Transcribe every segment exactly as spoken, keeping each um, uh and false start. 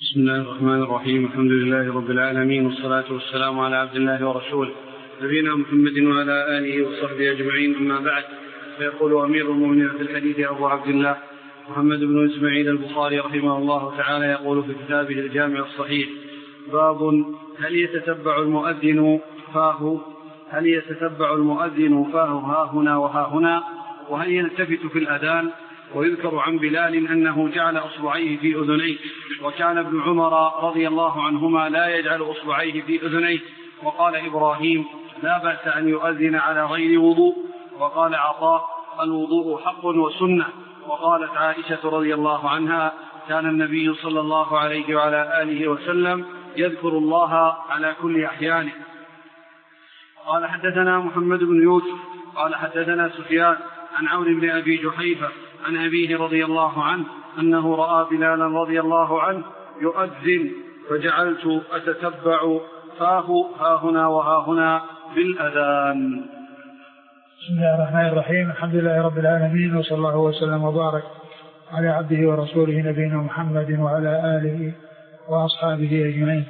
بسم الله الرحمن الرحيم. الحمد لله رب العالمين، والصلاة والسلام على عبد الله ورسوله نبينا محمد وعلى آله وصحبه أجمعين، أما بعد. فيقول أمير المؤمنين في الحديث أبو عبد الله محمد بن إسماعيل البخاري رحمه الله تعالى يقول في كتابه الجامع الصحيح: باب هل يتتبع المؤذن فاه هل يتتبع المؤذن فاه ها هنا وها هنا، وهل يلتفت في الأذان؟ ويذكر عن بلال أنه جعل أصبعيه في أذنيه، وكان ابن عمر رضي الله عنهما لا يجعل أصبعيه في أذنيه. وقال إبراهيم: لا بأس أن يؤذن على غير وضوء. وقال عطاء: الوضوء حق وسنة. وقالت عائشة رضي الله عنها: كان النبي صلى الله عليه وعلى آله وسلم يذكر الله على كل أحيانه. قال: حدثنا محمد بن يوسف قال حدثنا سفيان عن عون بن أبي جحيفة عن أبيه رضي الله عنه أنه رأى بلالا رضي الله عنه يؤذن، فجعلت أتتبع فاه ها هنا وها هنا بالأذان. بسم الله الرحمن الرحيم. الحمد لله رب العالمين، وصلى الله وسلم وبارك على عبده ورسوله نبينا محمد وعلى آله وأصحابه أجمعين.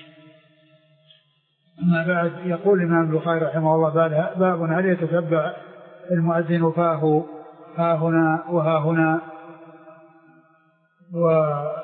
أما بعد، يقول الإمام البخاري رحمه الله: باب هل يتتبع المؤذن فاه ها هنا وها هنا و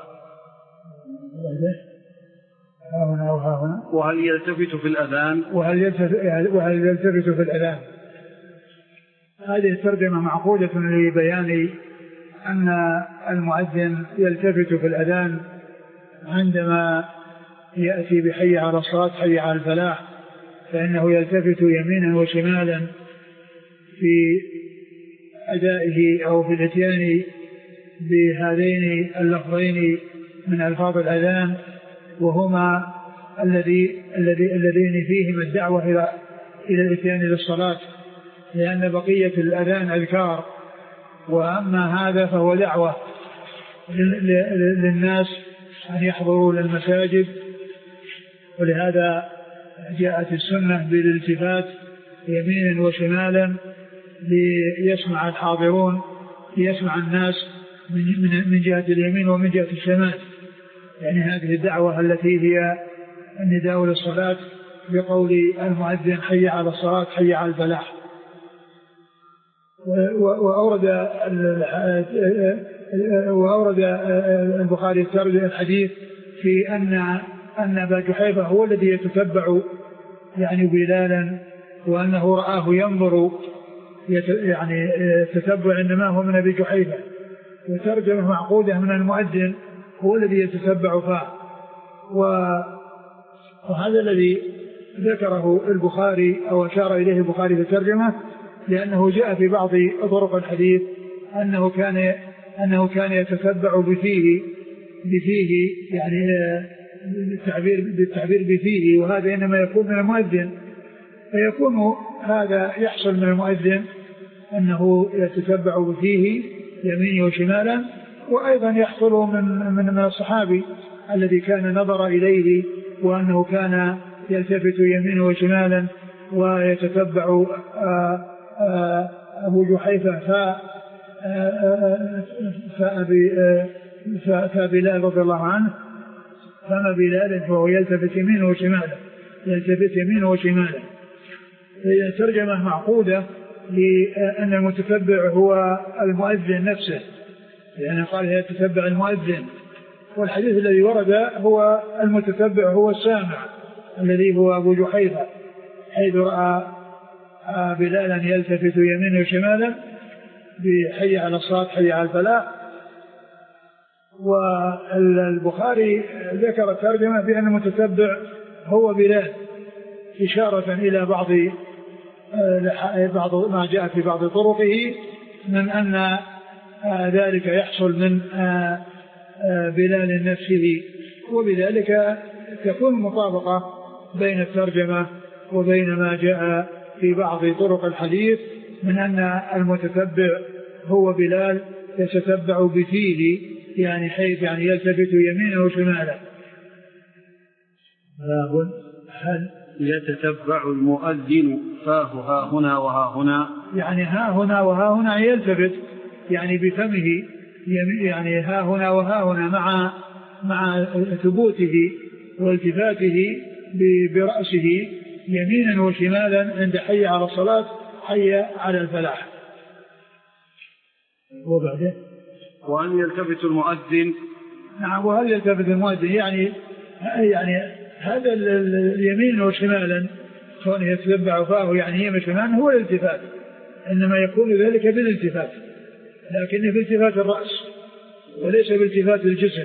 ها هنا وها هنا وهل يلتفت في الأذان وهل يلتفت, وهل يلتفت في الأذان. هذه الترجمة معقودة لبيان أن المؤذن يلتفت في الأذان عندما يأتي بحي على الصلاة حي على الفلاح، فإنه يلتفت يمينا وشمالا في أدائه أو في الاتيان بهذين اللفظين من ألفاظ الأذان، وهما الذي الذي الذين فيهما الدعوة إلى إلى الاتيان للصلاة، لأن بقية الأذان أذكار، وأما هذا فهو دعوة للناس أن يحضروا للمساجد. ولهذا جاءت السنة بالالتفات يمينا وشمالا ليسمع الحاضرون ليسمع الناس من من جهة اليمين ومن جهة الشمال، يعني هذه الدعوة التي هي النداء للصلاة بقول المؤذن: حي على الصلاة حي على الفلاح. وأورد وأورد البخاري الحديث في أن أن أبا جحيفة هو الذي يتتبع يعني بلالا، وأنه رآه ينظر يعني تتبع، إنما هو من أبي جحيفة. وترجمة معقودة من المؤذن هو الذي يتتبع فاه. وهذا الذي ذكره البخاري أو أشار إليه البخاري في الترجمة، لأنه جاء في بعض طرق الحديث أنه كان أنه كان يتتبع بفيه بفيه يعني بالتعبير بالتعبير بفيه، وهذا إنما يكون من المؤذن. فيكون هذا يحصل من المؤذن أنه يتتبع بفيه يمين وشمالا، وأيضا يحصل من من من الصحابي الذي كان نظر إليه وأنه كان يلتفت يمين وشمالا ويتتبع أبو جحيفة فبلال رضي الله عنه، فما بلال فهو يلتفت يمين وشمالا يلتفت يمين وشمالا. هي ترجمة معقودة لأن المتتبع هو المؤذن نفسه، لأنه قال يتتبع المؤذن، والحديث الذي ورد هو المتتبع هو السامع الذي هو أبو جحيفة، حيث رأى بلالا يلتفت يمين وشمالا بحي على الصلاة حي على الفلاح. والبخاري ذكر الترجمة بأن المتتبع هو بلال، إشارة إلى بعض بعض ما جاء في بعض طرقه من أن ذلك يحصل من بلال نفسه، وبذلك تكون مطابقة بين الترجمة وبين ما جاء في بعض طرق الحديث من أن المتتبع هو بلال يتتبع بفيه، يعني حيث يعني يلتفت يمينه وشماله. باب هل يتتبع المؤذن فاه ها هنا وها هنا، يعني ها هنا وها هنا يلتفت يعني بفمه، يعني ها هنا وها هنا مع مع ثبوته والتفاته برأسه يمينا وشمالا عند حي على الصلاة حي على الفلاح. وبعده وأن يلتفت المؤذن. نعم، وهل يلتفت المؤذن يعني يعني هذا اليمين وشمالا كونه يتتبع فاه يعني يمين وشمالا هو الالتفات، إنما يكون ذلك بالالتفات، لكنه بالتفات الرأس وليس بالتفات الجسم.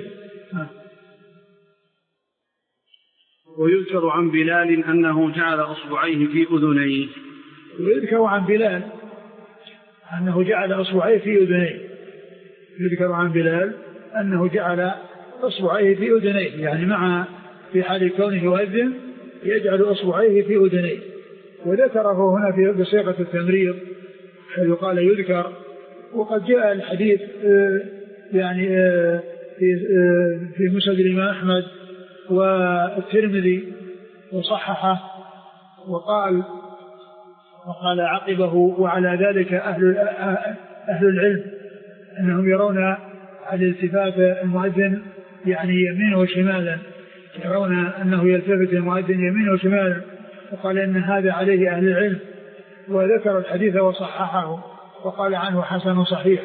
ويذكر عن بلال أنه جعل أصبعيه في أذنيه. ويذكر عن بلال أنه جعل أصبعيه في أذنيه. يذكر عن بلال أنه جعل أصبعيه في أذنيه، يعني مع في حال كونه يؤذن يجعل أصبعيه في أذنيه. وذكره هنا في بصيغة التمريض حيث قال يذكر، وقد جاء الحديث يعني في في مسند الإمام أحمد والترمذي وصححه، وقال وقال عقبه وعلى ذلك أهل أهل العلم أنهم يرون على التفات المؤذن يعني يمين وشمالا، يرون أنه يلتفت المؤذن يمين وشمالا، وقال إن هذا عليه أهل العلم، وذكر الحديث وصححه وقال عنه حسن صحيح.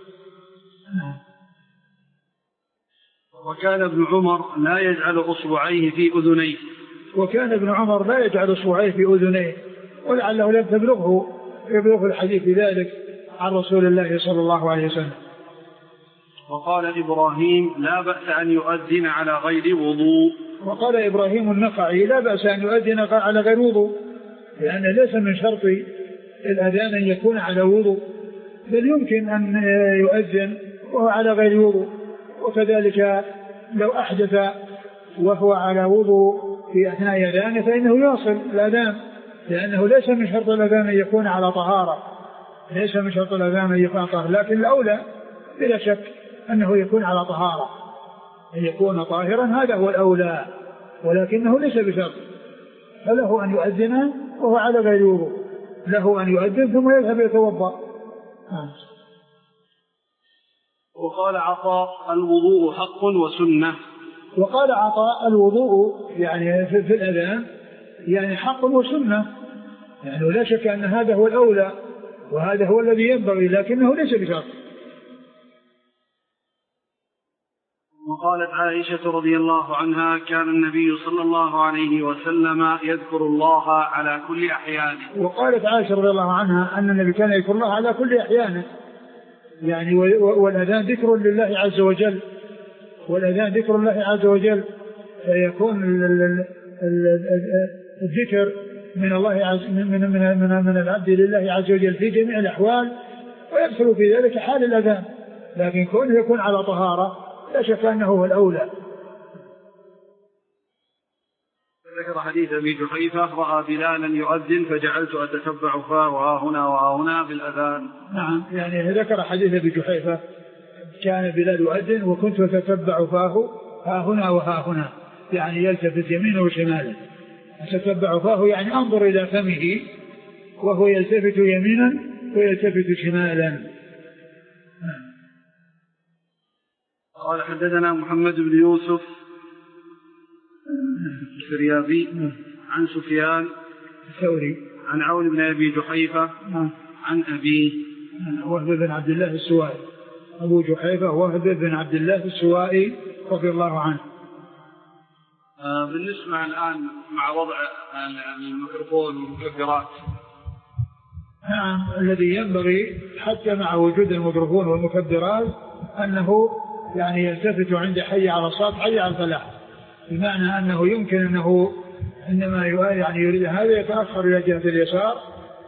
وكان ابن عمر لا يجعل أصبعيه في أذنيه. وكان ابن عمر لا يجعل أصبعيه في أذنيه، ولعله لم تبلغه يبلغ الحديث بذلك عن رسول الله صلى الله عليه وسلم. وقال إبراهيم لا بأس أن يؤذن على غير وضوء. وقال إبراهيم النخعي لا بأس أن يؤذن على غير وضوء، لأن ليس من شرط الأذان أن يكون على وضوء، بل يمكن أن يؤذن وهو على غير وضوء. وكذلك لو أحدث وهو على وضوء في أثناء أذانه فإنه يواصل الأذان، لأنه ليس من شرط الأذان أن يكون على طهارة، ليس من شرط الأذان أن يكون على طهارة، لكن الأولى بلا شك أنه يكون على طهارة، أن يكون طاهرا هذا هو الأولى، ولكنه ليس بشرط، فله أن يؤذن وهو على غير وضوء، له أن يؤذن ثم يذهب يتوضأ. وقال عطاء الوضوء حق وسنة. وقال عطاء الوضوء يعني في, في الأذان يعني حق وسنة، يعني لا شك أن هذا هو الأولى وهذا هو الذي ينبغي، لكنه ليس بشرط. وقالت عائشة رضي الله عنها كان النبي صلى الله عليه وسلم يذكر الله على كل أحيانه. وقالت عائشة رضي الله عنها أن النبي كان يذكر الله على كل أحيانه، يعني والأذان ذكر لله عز وجل، والأذان ذكر الله عز وجل، فيكون الذكر من الله عز من من من, من العبد لله عز وجل في جميع الأحوال، ويدخل في ذلك حال الأذان، لكن كونه يكون على طهارة لا شك أنه هو الأولى. ذكر حديث أبي جحيفة رأى بلالا يؤذن فجعلت أتتبع فاه وها هنا وها هنا بالأذان. نعم، يعني ذكر حديث أبي جحيفة كان بلال يؤذن وكنت أتتبع فاه ها هنا وها هنا، يعني يلتفت يمينه وشماله. أتتبع فاه يعني أنظر إلى فمه وهو يلتفت يمينا ويلتفت شمالا. قال حدثنا محمد بن يوسف الفريابي عن سفيان الثوري عن عون بن أبي جحيفة عن أبيه وهب بن عبد الله السوائي. أبو جحيفة وهب بن عبد الله السوائي رضي الله عنه. آه بالنسبة الآن مع وضع الميكروفون والمكبرات، نعم الذي ينبغي حتى مع وجود الميكروفون والمكبرات أنه يعني يلتفت عند حي على الصلاة حي على الفلاح، بمعنى أنه يمكن أنه عندما يعني يريد هذا يتأخر إلى جهة اليسار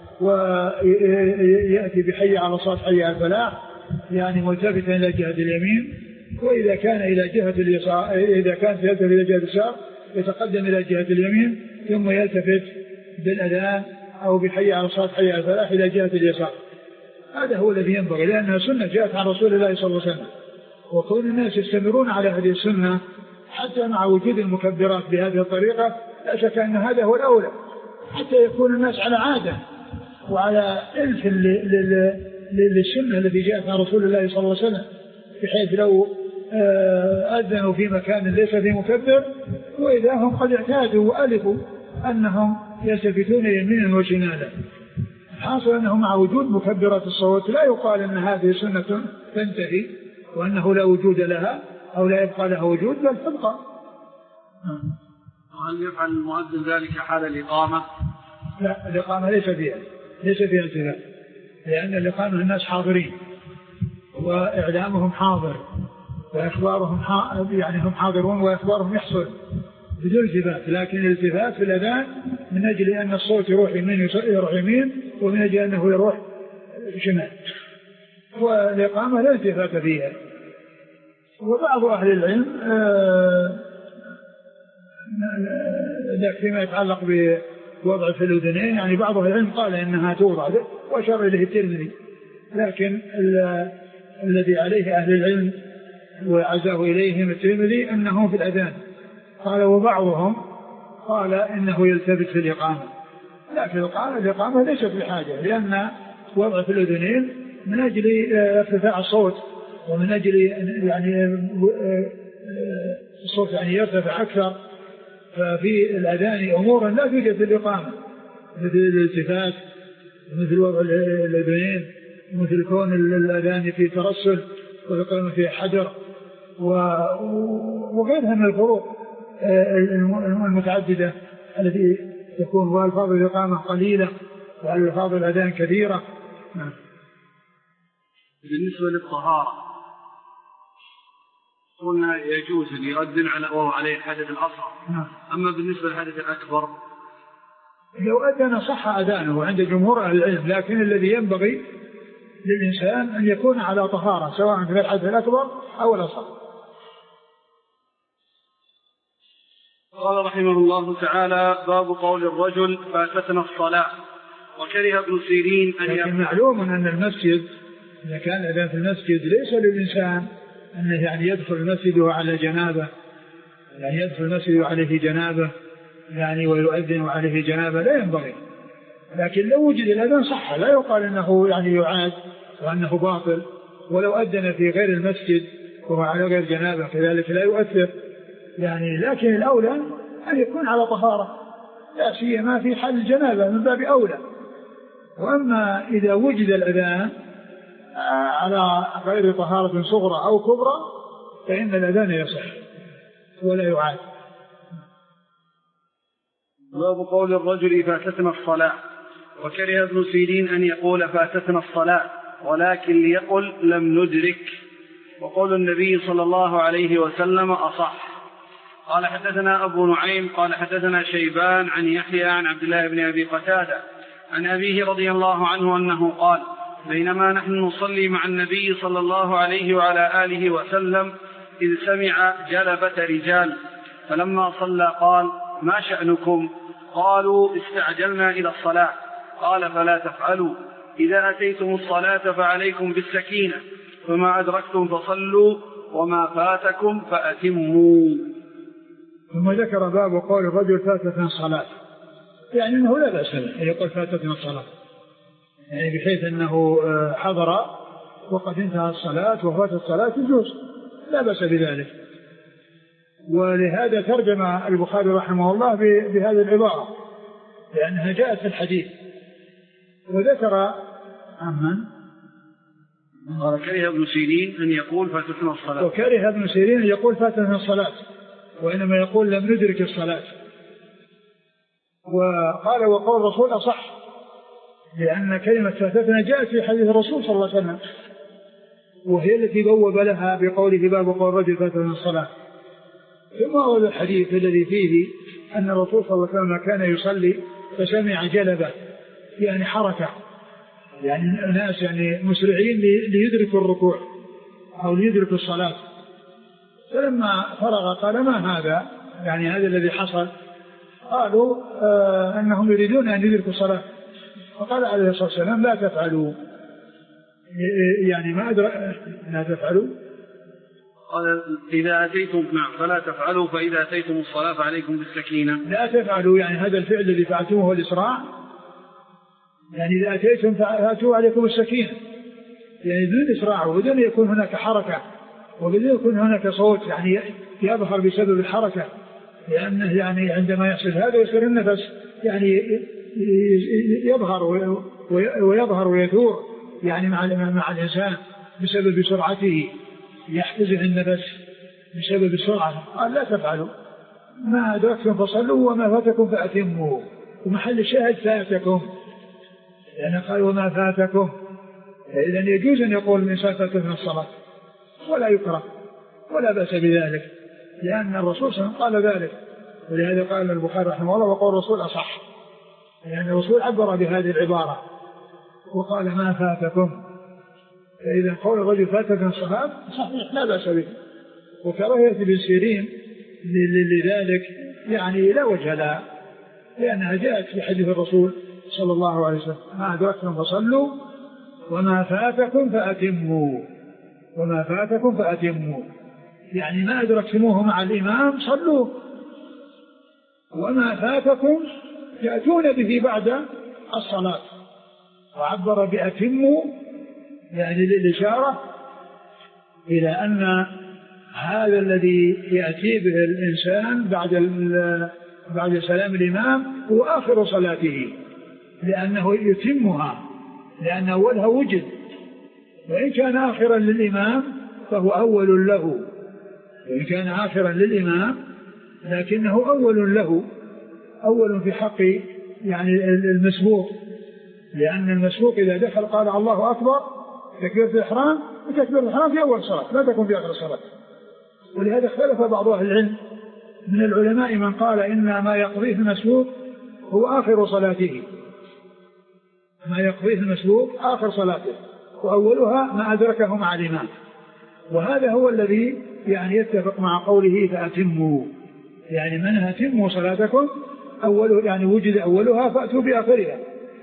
ويأتي بحي على الصلاة حي على الفلاح، يعني ملتفتا إلى جهة اليمين، وإذا كان إلى جهة اليسار إذا كان يلتفت إلى جهة اليسار يتقدم إلى جهة اليمين ثم يلتفت بالأذان أو بحي على الصلاة حي على الفلاح إلى جهة اليسار. هذا هو الذي ينبغي، لأنها سنة جاءت عن رسول الله صلى الله عليه وسلم، وكون الناس يستمرون على هذه السنة حتى مع وجود المكبرات بهذه الطريقة لا شك أن هذا هو الأولى، حتى يكون الناس على عادة وعلى إلف للسنة التي جاءت عن رسول الله صلى الله عليه وسلم، بحيث لو أذنوا في مكان ليس فيه مكبر، وإذا هم قد اعتادوا وألفوا أنهم يلتفتون يمينا وشمالا. الحاصل أنه مع وجود مكبرات الصوت لا يقال أن هذه سنة تنتهي وأنه لا وجود لها أو لا يبقى لها وجود، بل تبقى. وهل يفعل المؤذن ذلك حال الإقامة؟ لا، الإقامة ليس فيها ليس فيها التفات، لأن الإقامة الناس حاضرين وإعلامهم حاضر وإخبارهم يعني هم حاضرون وإخبارهم يحصل بدون التفات. لكن الالتفات في الأذان من أجل أن الصوت يروح يمين يروح يمين، ومن أجل أنه يروح شمال، والإقامة لا التفات فيها. وبعض أهل العلم ذاك فيما يتعلق بوضع في الأذنين، يعني بعض أهل العلم قال إنها توضع، وأشار إليه الترمذي، لكن الذي عليه أهل العلم وعزاه إليهم الترمذي أنه في الأذان قال، وبعضهم قال إنه يلتفت في الإقامة. لكن الإقامة ليست بحاجة، لأن وضع في الأذنين من أجل ارتفاع الصوت ومن أجل يعني الصوت يعني يرتفع أكثر. ففي الأذان أمورا لا توجد في الإقامة، مثل الالتفات مثل وضع الأذنين، مثل كون الأذان في ترسل والإقامة في حجر وغيرها من الفروق المتعددة التي تكون والفاظ الإقامة قليلة والفاظ الأذان كثيرة. بالنسبة للطهارة قلنا يجوز أن يؤذن على وهو عليه الحدث الأصغر، أما بالنسبة للحدث الأكبر لو أذن صح أذانه عند جمهور أهل العلم، لكن الذي ينبغي للإنسان أن يكون على طهارة سواء في الحدث الأكبر أو الأصغر. قال رحمه الله تعالى: باب قول الرجل فاتتنا الصلاة. وكره ابن سيرين أن لكن معلوم أن المسجد إذا كان الأذان في المسجد ليس للإنسان أنه يعني يدخل المسجد وعلى جنابه، يعني يدخل المسجد وعليه جنابه يعني ويؤذن وعليه جنابه، لا ينبغي. لكن لو وجد الأذان صح، لا يقال أنه يعني يعاد وأنه باطل. ولو أذن في غير المسجد وهو على غير جنابه كذلك لا يؤثر يعني. لكن الأولى أن يكون على طهارة، لا سيما في حال الجنابة من باب أولى. وأما إذا وجد الأذان على غير طهارة صغرى أو كبرى فإن الأذان يصح ولا يعاد. باب قول الرجل فاتتنا الصلاة. وكره ابن سيرين أن يقول فاتتنا الصلاة، ولكن ليقل لم ندرك، وقول النبي صلى الله عليه وسلم أصح. قال حدثنا أبو نعيم قال حدثنا شيبان عن يحيى عن عبد الله بن أبي قتادة عن أبيه رضي الله عنه أنه قال: بينما نحن نصلي مع النبي صلى الله عليه وعلى آله وسلم إذ سمع جلبة رجال، فلما صلى قال: ما شأنكم؟ قالوا: استعجلنا إلى الصلاة. قال: فلا تفعلوا، إذا أتيتم الصلاة فعليكم بالسكينة، فما أدركتم فصلوا وما فاتكم فأتموا. ثم ذكر باب قول الرجل فاتتنا الصلاة، يعني أنه لا بأس أن يقول فاتتنا الصلاة، يعني بحيث أنه حضر وقد انتهى الصلاة وفات الصلاة يجوز، لا بأس بذلك. ولهذا ترجم البخاري رحمه الله بهذه العبارة لأنها جاءت في الحديث. وذكر عمن وكره ابن سيرين أن يقول فاتتنا الصلاة، وكره ابن سيرين أن يقول فاتتنا الصلاة، وإنما يقول لم ندرك الصلاة. وقال وقول الرسول أصح، لأن كلمة فاتتنا جاءت في حديث الرسول صلى الله عليه وسلم، وهي التي بوب لها بقوله باب قول الرجل فاتتنا الصلاة. ثم أول الحديث الذي فيه أن الرسول صلى الله عليه وسلم كان يصلي فسمع جلبة، يعني حركة، يعني الناس يعني مسرعين ليدركوا الركوع أو ليدركوا الصلاة. فلما فرغ قال: ما هذا؟ يعني هذا الذي حصل. قالوا آه أنهم يريدون أن يدركوا الصلاة. فقال عليه الصلاة والسلام: لا تفعلوا، يعني ما أدرك لا تفعلوا. قال: إذا أتيتم نعم فلا تفعلوا، فإذا أتيتم الصلاة فعليكم بالسكينة. لا تفعلوا يعني هذا الفعل الذي فعلتموه هو الإسراع، يعني إذا أتيتم فأتوا عليكم السكينة، يعني بدون إسراع وبدون يكون هناك حركة وبدون يكون هناك صوت يعني يظهر بسبب الحركة، لأنه يعني عندما يحصل هذا يصير النفس يعني يظهر ويظهر ويثور يعني مع مع الإنسان بسبب سرعته، يحتزم النفس بسبب السرعة. قال لا تفعلوا، ما أدركتم فصلوا وما فاتكم فأتموا، ومحل الشاهد فاتكم، لأن قال وما فاتكم، إذن يجوز أن يقول الإنسان فاتتنا الصلاة ولا يكره ولا بأس بذلك، لأن الرسول صلى الله عليه وسلم قال ذلك. ولهذا قال البخاري رحمه الله وقول الرسول أصح، لأن الرسول عبر بهذه العبارة وقال ما فاتكم. فإذا قول الرجل فاتتنا الصلاة صحيح لا بأس به. وكراهية ابن سيرين لذلك يعني لا وجه لها، لأنها جاءت في حديث الرسول صلى الله عليه وسلم ما أدركتم فصلوا وما فاتكم فأتموا، وما فاتكم فأتموا، يعني ما أدركتموه مع الإمام صلوا، وما فاتكم يأتون به بعد الصلاة. وعبر بأتموا يعني للإشارة إلى أن هذا الذي يأتي به الإنسان بعد بعد سلام الإمام هو آخر صلاته، لأنه يتمها، لأن أولها وجد، وإن كان آخرا للإمام فهو أول له، وإن كان آخرا للإمام لكنه أول له، أول في حق يعني المسبوق، لأن المسبوق إذا دخل قال الله أكبر تكبيرة الإحرام، وتكبيرة الإحرام في أول صلاة لا تكون في آخر الصلاة. ولهذا اختلف بعض أهل العلم من العلماء من قال إن ما يقضيه المسبوق هو آخر صلاته، ما يقضيه المسبوق آخر صلاته، وأولها ما أدركه مع الإمام. وهذا هو الذي يعني يتفق مع قوله فأتموا، يعني من أتموا صلاتكم أوله، يعني وجد أولها فأتوا بآخرها.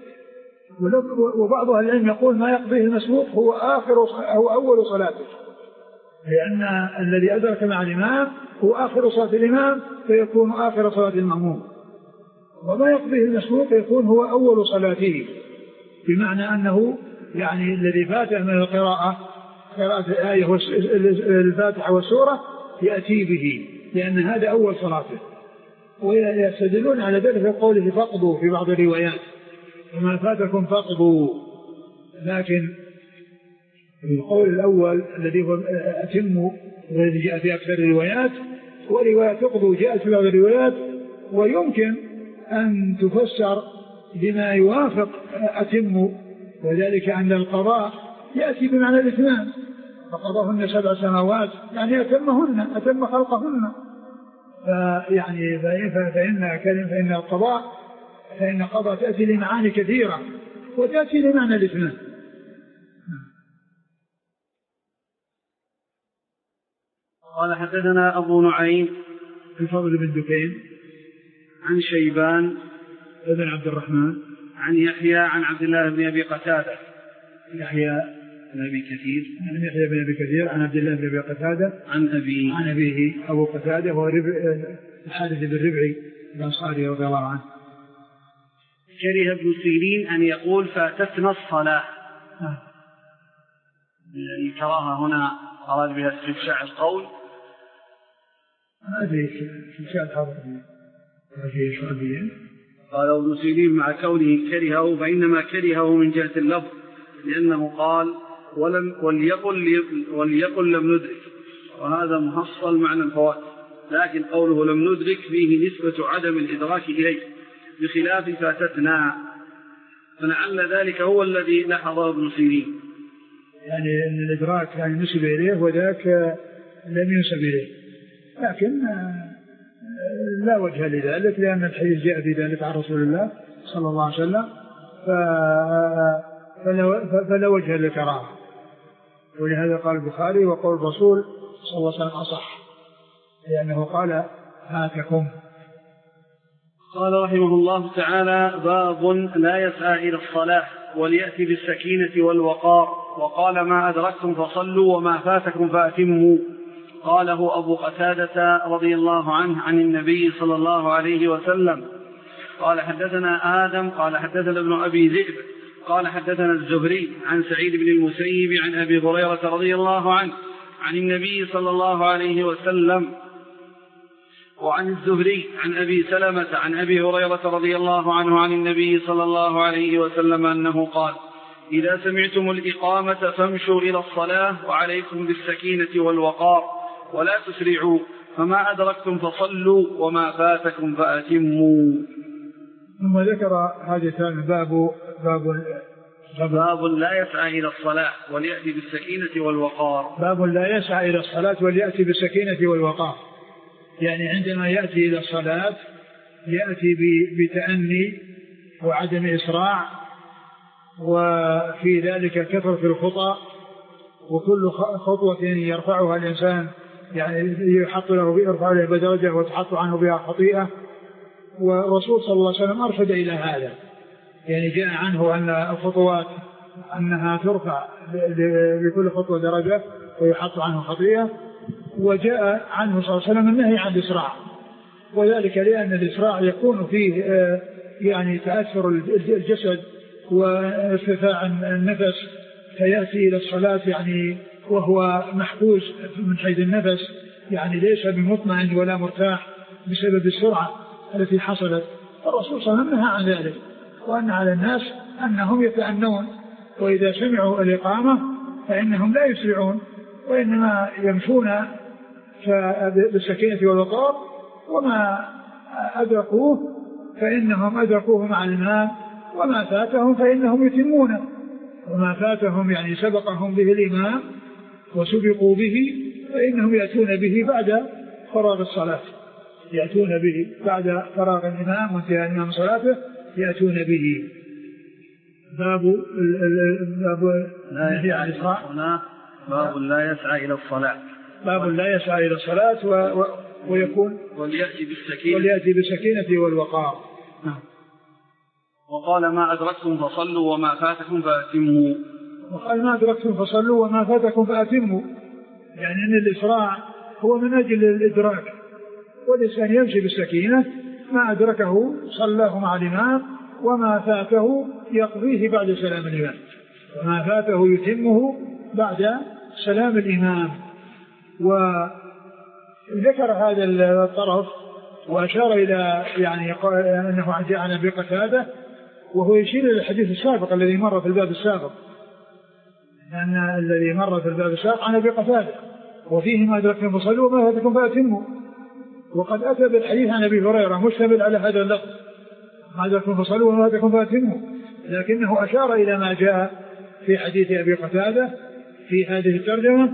وبعض أهل العلم يقول ما يقضيه المسبوق هو آخر أو أول صلاته، لأن الذي أدرك مع الإمام هو آخر صلاة الإمام فيكون آخر صلاة المأموم، وما يقضيه المسبوق يكون هو أول صلاته، بمعنى أنه يعني الذي فاته من القراءة قراءة الآية الفاتحة والسورة يأتي به، لأن هذا أول صلاته. ويستدلون على ذلك في قوله فاقضوا في بعض الروايات وما فاتكم فاقضوا، لكن القول الأول الذي هو أتموا الذي جاء في أكثر الروايات، ورواية تقضوا جاءت في بعض الروايات، ويمكن أن تفسر بما يوافق أتموا، وذلك أن القضاء يأتي بمعنى الإتمام، فقضاهن سبع سماوات يعني أتمهن، أتم خلقهن. فيعني فإن كلمة فإن القضاء فإن قضاء تأتي لمعاني كثيرة وتأتي لمعنى الإتمام. قال حدثنا أبو نعيم الفضل بن دكين عن شيبان بن عبد الرحمن عن يحيى عن عبد الله بن أبي قتادة يحيى بن أبي كثير عن يحيى بن أبي كثير عن عبد الله بن أبي قتادة عن أبيه عن أبيه أبو قتادة هو الحارث بن ربعي الأنصاري رضي الله عنه. كره ابن سيرين أن يقول فاتتنا الصلاة، آه. الكراهة هنا أراد بها استفشاء القول، ما أدري استفشاء الحاضر في شعبية. قال ابن سيرين مع كونه كرهه فإنما كرهه من جهة اللفظ، لأنه قال ولم وليقل, وليقل لم ندرك، وهذا محصل معنى الفوات، لكن قوله لم ندرك فيه نسبة عدم الإدراك إليه بخلاف فاتتنا، فلعل ذلك هو الذي لاحظه ابن سيرين، يعني أن الإدراك يعني نسب إليه وذاك لم ينسب إليه، لكن لا وجه لذلك، لأن الحديث جاء في ذلك عن رسول الله صلى الله عليه وسلم، فلا وجه للكراهة. ولهذا قال البخاري وقول الرسول صلى الله عليه وسلم أصح، لأنه قال هاتكم. قال رحمه الله تعالى باب لا يسعى إلى الصلاة وليأتي بالسكينة والوقار، وقال ما أدركتم فصلوا وما فاتكم فأتموا. قاله أبو قتادة رضي الله عنه عن النبي صلى الله عليه وسلم. قال حدثنا آدم قال حدثنا ابن أبي ذئب قال حدثنا الزهري عن سعيد بن المسيب عن أبي هريرة رضي الله عنه عن النبي صلى الله عليه وسلم. وعن الزهري عن أبي سلمة عن أبي هريرة رضي الله عنه عن النبي صلى الله عليه وسلم أنه قال: إذا سمعتم الإقامة فامشوا إلى الصلاة وعليكم بالسكينة والوقار ولا تسرعوا، فما أدركتم فصلوا وما فاتكم فأتموا. ثم ذكر هذا الثاني باب باب باب لا يسعى إلى الصلاة وليأتي بالسكينة والوقار. باب لا يسعى إلى الصلاة وليأتي بالسكينة والوقار، يعني عندما يأتي إلى الصلاة يأتي بتأني وعدم إسراع، وفي ذلك كثرة الخطى، وكل خطوة يرفعها الإنسان يعني يحط له يرفع له بدرجة وتحط عنه بها خطيئة. والرسول صلى الله عليه وسلم أرشد إلى هذا، يعني جاء عنه أن الخطوات أنها ترفع لكل خطوة درجة ويحط عنه خطيئة، وجاء عنه صلى الله عليه وسلم النهي عن الإسراع، وذلك لأن الإسراع يكون فيه يعني تأثر الجسد وارتفاع النفس، فيأتي إلى الصلاة يعني وهو محبوس من حيث النفس، يعني ليس بمطمئن ولا مرتاح بسبب السرعة التي حصلت. الرسول صلى الله عليه وسلم نهى عن ذلك، وأن على الناس أنهم يتأنون، وإذا سمعوا الإقامة فإنهم لا يسرعون وإنما يمشون بالسكينة والوقار، وما أدركوه فإنهم أدركوه مع الإمام، وما فاتهم فإنهم يتمونه، وما فاتهم يعني سبقهم به الإمام وسبقوا به فإنهم يأتون به بعد فراغ الصلاة، يأتون به بعد فراغ الإمام وانتهاء الإمام صلاته يأتون به. باب باب لا يسعى إلى الصلاة باب لا يسعى إلى الصلاة باب لا يسعى إلى الصلاة و... و... ويكون وليأتي بالسكينة وليأتي بالسكينة والوقار. نعم. وقال: ما أدركتم فصلوا وما فاتكم فأتموا. وقال: ما أدركتم فصلوا وما فاتكم فأتموا، يعني أن الإسراع هو من أجل الإدراك، والإنسان يمشي بالسكينة، ما أدركه صلاه مع الإمام، وما فاته يقضيه بعد سلام الإمام، وما فاته يتمه بعد سلام الإمام. وذكر هذا الطرف وأشار إلى يعني أنه جاء عن أبي قتادة، وهو يشير إلى الحديث السابق الذي مر في الباب السابق، لأن الذي مر في الباب السابق عن أبي قتادة وفيه: ما أدركتم فصلوا وما فاتكم فأتموا. وقد أتى بالحديث عن أبي هريرة مشتمل على هذا اللفظ: ما أدركتم فصلوا وما فاتكم فأتموا، لكنه أشار إلى ما جاء في حديث أبي قتادة في هذه الترجمة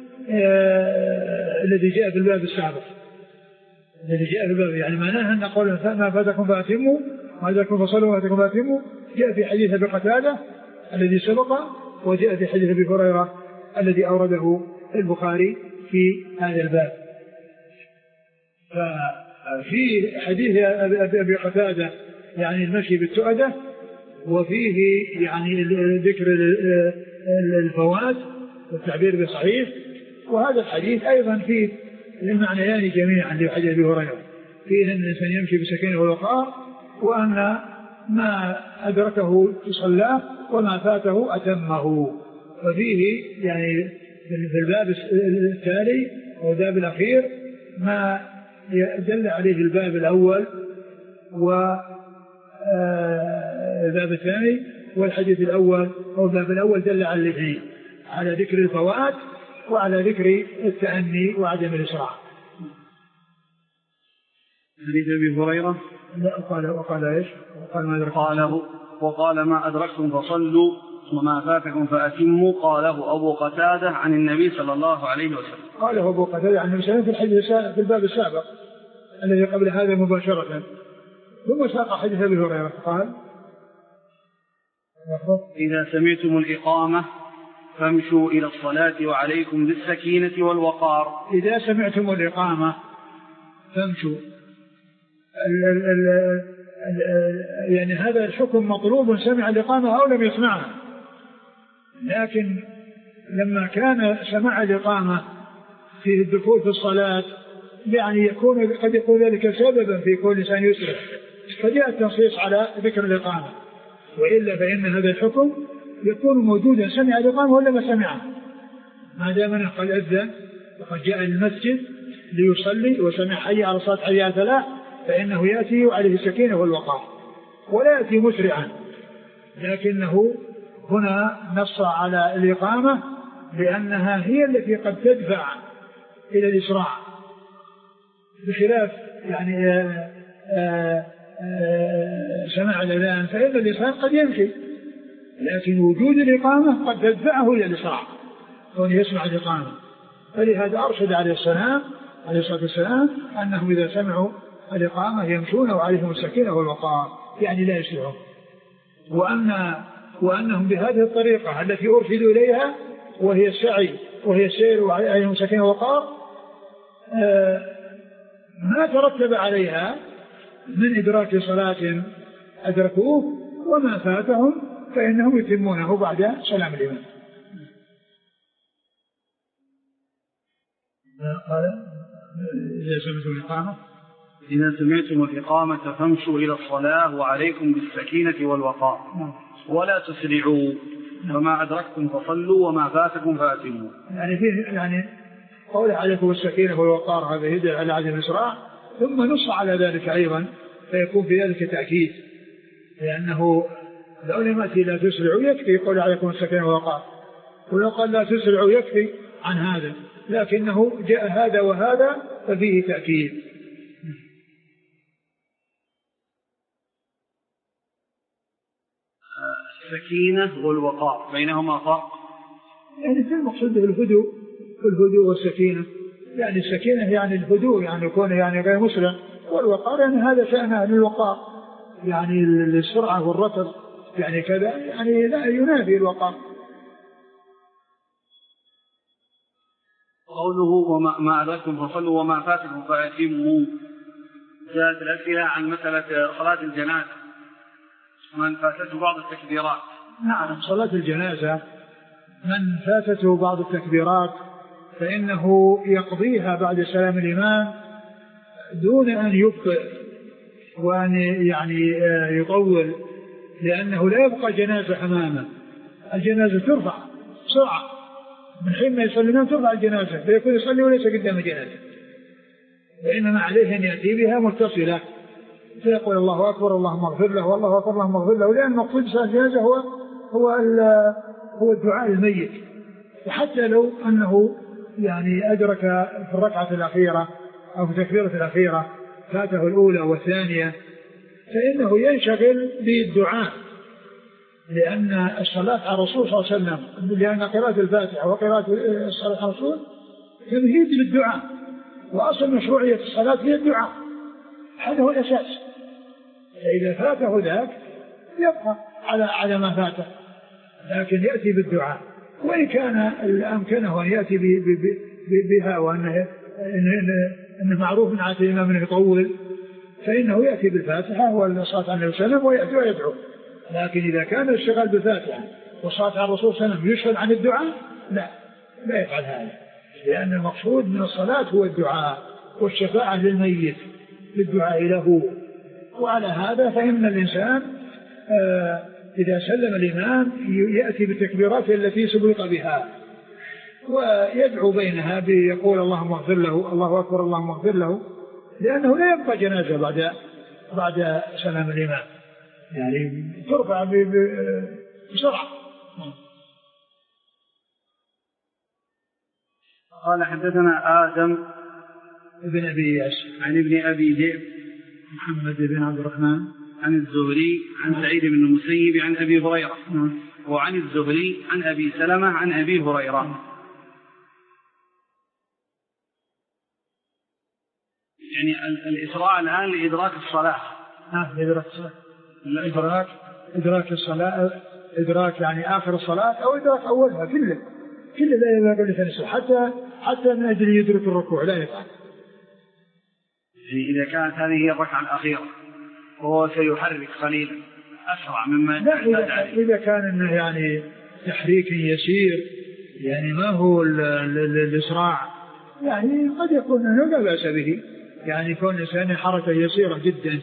آه الذي جاء في الباب السابق، الذي جاء في الباب يعني معناه أن قول ما فاتكم فأتموا ما أدركتم فصلوا وما فاتكم فأتموا جاء في حديث أبي قتادة الذي سبق، وجاء في حديث أبي هريرة الذي أورده البخاري في هذا الباب. ففي حديث أبي قتادة يعني المشي بالتؤدة، وفيه يعني ذكر الفوات والتعبير بصحيح، وهذا الحديث أيضا فيه المعنيان جميعا لحديث أبي هريرة، فيه أن الإنسان يمشي بسكينة والوقار، وأن ما أدركه صلاه وما فاته أتمه. وفيه يعني في الباب التالي والباب الأخير ما دل عليه الباب الأول والباب الثاني، والحديث الأول والباب الأول دل على الاثنين، على ذكر الفوات وعلى ذكر التأني وعدم الإسراع. حديث أبي هريرة وقال وقال ايش؟ وقال ما أدركتم قاله وقال ما أدركتم فصلوا وما فاتكم فأتموا، قاله أبو قتادة عن النبي صلى الله عليه وسلم. قاله أبو قتادة عن النبي صلى الله عليه وسلم في الحديث في الباب السابق الذي قبل هذا مباشرة، ثم ساق حديث أبي هريرة قال: إذا سمعتم الإقامة فامشوا إلى الصلاة وعليكم بالسكينة والوقار. إذا سمعتم الإقامة فامشوا، ال ال ال ال يعني هذا الحكم مطلوب سمع الإقامة أو لم يسمعها، لكن لما كان سمع الإقامة في الدخول في الصلاة يعني يكون قد يكون ذلك سببا في كل إنسان يسرع، فجاء التنصيص على ذكر الإقامة، وإلا فإن هذا الحكم يكون موجودا سمع الإقامة ولا ما سمعها، ما دام أنه قد أذن وقد جاء المسجد ليصلي وسمع حي على الصلاة حي على الفلاح فإنه يأتي وعليه السكينة والوقار ولا يأتي مسرعا، لكنه هنا نص على الإقامة لأنها هي التي قد تدفع إلى الإسراع، بخلاف يعني آآ آآ آآ سماع الأذان فإن الإنسان قد يمشي، لكن وجود الإقامة قد تدفعه إلى الإسراع وأن يسمع الإقامة. فلهذا أرشد عليه السلام عليه الصلاة والسلام أنهم إذا سمعوا الإقامة يمشون وعليهم السكينة والوقار، يعني لا يسرعون. وأن وأنهم بهذه الطريقة التي أرشدوا إليها وهي السعي وهي السير وعليهم السكينة والوقار ما ترتب عليها من إدراك صلاة أدركوه وما فاتهم فإنهم يتمونه بعد سلام الإمام. قال إذا سمعتم الإقامة إذا سمعتم الإقامة فامشوا إلى الصلاة وعليكم بالسكينة والوقار ولا تسرعوا فما أدركتم فصلوا وما فاتكم فأتموا. يعني فيه يعني قوله عليكم بالسكينة والوقار هذا يدل على عدم الإسراع، ثم نص على ذلك أيضا فيكون في ذلك تأكيد، لأنه لو لم يأتي لا تسرعوا يكفي قول عليكم السكينة والوقار، ولو قال لا تسرعوا يكفي عن هذا، لكنه جاء هذا وهذا ففيه تأكيد. السكينة والوقار بينهما فرق؟ يعني في المقصود الهدوء الهدوء والسكينة، يعني السكينة يعني الهدوء يعني يكون يعني غير مسلم، والوقار يعني هذا شأنه للوقار يعني السرعة والرطب يعني كذا يعني لا ينافي الوقار. قوله وما ما أدركتم فصلوا وما فاتكم فأتموا، جاءت الأسئلة عن مسألة صلاة الجنازة من فاتته بعض التكبيرات. نعم صلاة الجنازة من فاتته بعض التكبيرات فإنه يقضيها بعد سلام الإمام دون أن يبطئ وأن يعني يطول، لأنه لا يبقى جنازة أمامه، الجنازة ترفع بسرعة من حين ما يصلي الإمام ترفع الجنازة فيكون يصلي وليس قدام الجنازة، وإنما عليه أن يأتي بها متصلة فيقول الله أكبر اللهم اغفر له والله أكبر اللهم اغفر له، لأن مقصود صلاة الجنازة هو هو هو الدعاء الميت. وحتى لو أنه يعني أدرك في الركعة الأخيرة أو في التكبيرة الأخيرة فاته الأولى والثانية فإنه ينشغل بالدعاء، لأن الصلاة على الرسول صلى الله عليه وسلم لأن قراءة الفاتحة وقراءة الصلاة على الرسول تمهيد للدعاء، وأصل مشروعية الصلاة هي الدعاء، هذا هو الأساس. فإذا فاته ذاك يبقى على على ما فاته، لكن يأتي بالدعاء، وإن كان أمكنه أن يأتي بها وأنه إنه معروف من عادة الإمام أنه يطول فإنه يأتي بالفاتحة والصلاة على النبي صلى الله عليه وسلم ويأتي ويدعو. لكن إذا كان الاشتغال بالفاتحة والصلاة على الرسول صلى الله عليه وسلم يشغل عن الدعاء لا لا يفعل هذا، لأن المقصود من الصلاة هو الدعاء والشفاعة للميت بالدعاء له. وعلى هذا فإن الإنسان آه إذا سلم الإمام يأتي بالتكبيرات التي سبق بها ويدعو بينها بيقول اللهم اغفر له الله أكبر اللهم اغفر له، لأنه لا يبقى جنازة بعد بعد سلام الإمام، يعني ترفع بسرعة. قال حدثنا آدم ابن أبي إياس عن ابن أبي ذئب محمد بن عبد الرحمن عن الزهري عن سعيد بن المسيب عن أبي هريرة وعن الزهري عن أبي سلمة عن أبي هريرة. يعني الإسراء الآن لإدراك الصلاة. نعم لإدراك الصلاة، الإدراك إدراك الصلاة إدراك يعني آخر الصلاة أو إدراك أولها كله كله لا يدرك الإنسان حتى حتى من أجل يدرك الركوع لا يفعل. يعني إذا كانت هذه هي الركعة الأخيرة وهو سيحرك قليلا أسرع مما لا إذا, إذا كان إنه يعني تحريك يسير يعني ما هو الإسراع يعني قد يكون أنه لا بأس به، يعني يكون الإنسان حركة يسيرة جدا،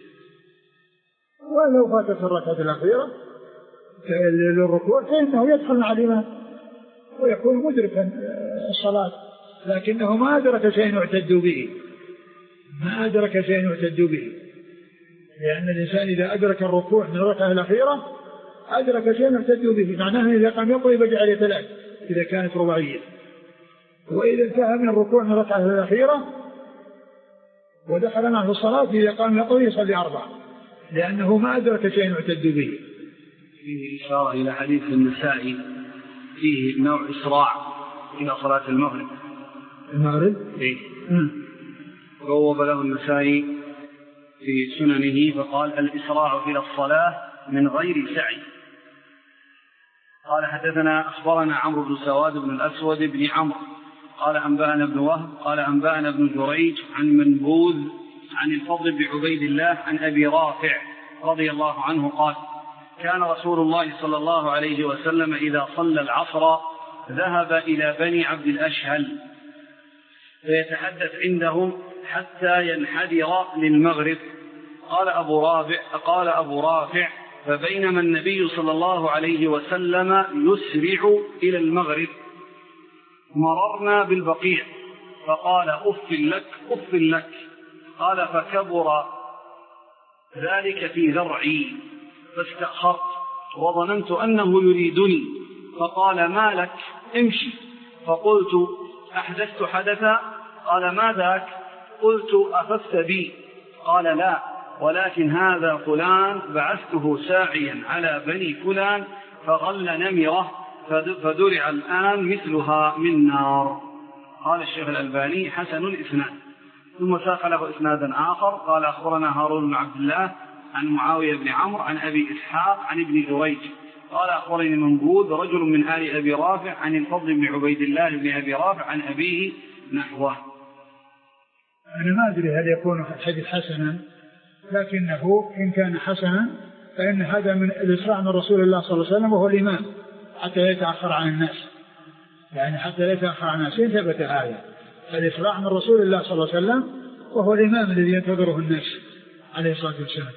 ولو فاتت الركعة الأخيرة للركوع فإنه يدخل مع الإمام ويكون مدركا الصلاة، لكنه ما أدرك شيء يعتد به، ما أدرك شيء يعتد به، لأن الإنسان إذا أدرك الركوع من الركعة الأخيرة أدرك شيء يعتد به، معناه إذا قام يقوي بجعل يتلات إذا كانت رباعية، وإذا انتهى من الركوع من الركعة الأخيرة ودخل معه الصلاة إذا قام يقوي يصلي أربعة، لأنه ما أدرك شيء يعتد به. فيه إشارة إلى حديث النسائي فيه نوع إسراع إلى صلاة المغرب. المغرب؟ إيه. روب له النسائي في سننه فقال الإسراع إلى الصلاة من غير سعي. قال حدثنا أخبرنا عمرو بن سواد بن الأسود بن عمرو قال أنبأنا ابن وهب قال أنبأنا ابن جريج عن منبوذ عن الفضل بن عبيد الله عن أبي رافع رضي الله عنه قال كان رسول الله صلى الله عليه وسلم إذا صلى العصر ذهب إلى بني عبد الأشهل فيتحدث عندهم حتى ينحدر للمغرب. قال أبو رافع قال أبو رافع فبينما النبي صلى الله عليه وسلم يسرع إلى المغرب مررنا بالبقيع فقال أف لك أف لك. قال فكبر ذلك في ذرعي فاستأخرت وظننت أنه يريدني فقال ما لك امشي. فقلت أحدثت حدثا؟ قال ما ذاك؟ قلت أخذت بي؟ قال لا ولكن هذا فلان بعثته ساعيا على بني فلان فغل نمرة فدرع الآن مثلها من نار. قال الشيخ الألباني حسن الإسناد. ثم ساق له إسنادا آخر قال أخبرنا هارون بن عبد الله عن معاوية بن عمرو عن أبي إسحاق عن ابن جريج قال أخبرني منبوذ رجل من آل أبي رافع عن الفضل بن عبيد الله بن أبي رافع عن أبيه نحوه. أنا ما أدري هل يكون الحديث حسنا، لكنه إن كان حسنا فإن هذا من الإسراع من رسول الله صلى الله عليه وسلم وهو الإمام حتى يتأخر عن الناس، يعني حتى يتأخر عن الناس ثبت هذا الإسراع من رسول الله صلى الله عليه وسلم وهو الإمام الذي ينتظره الناس عليه الصلاة والسلام.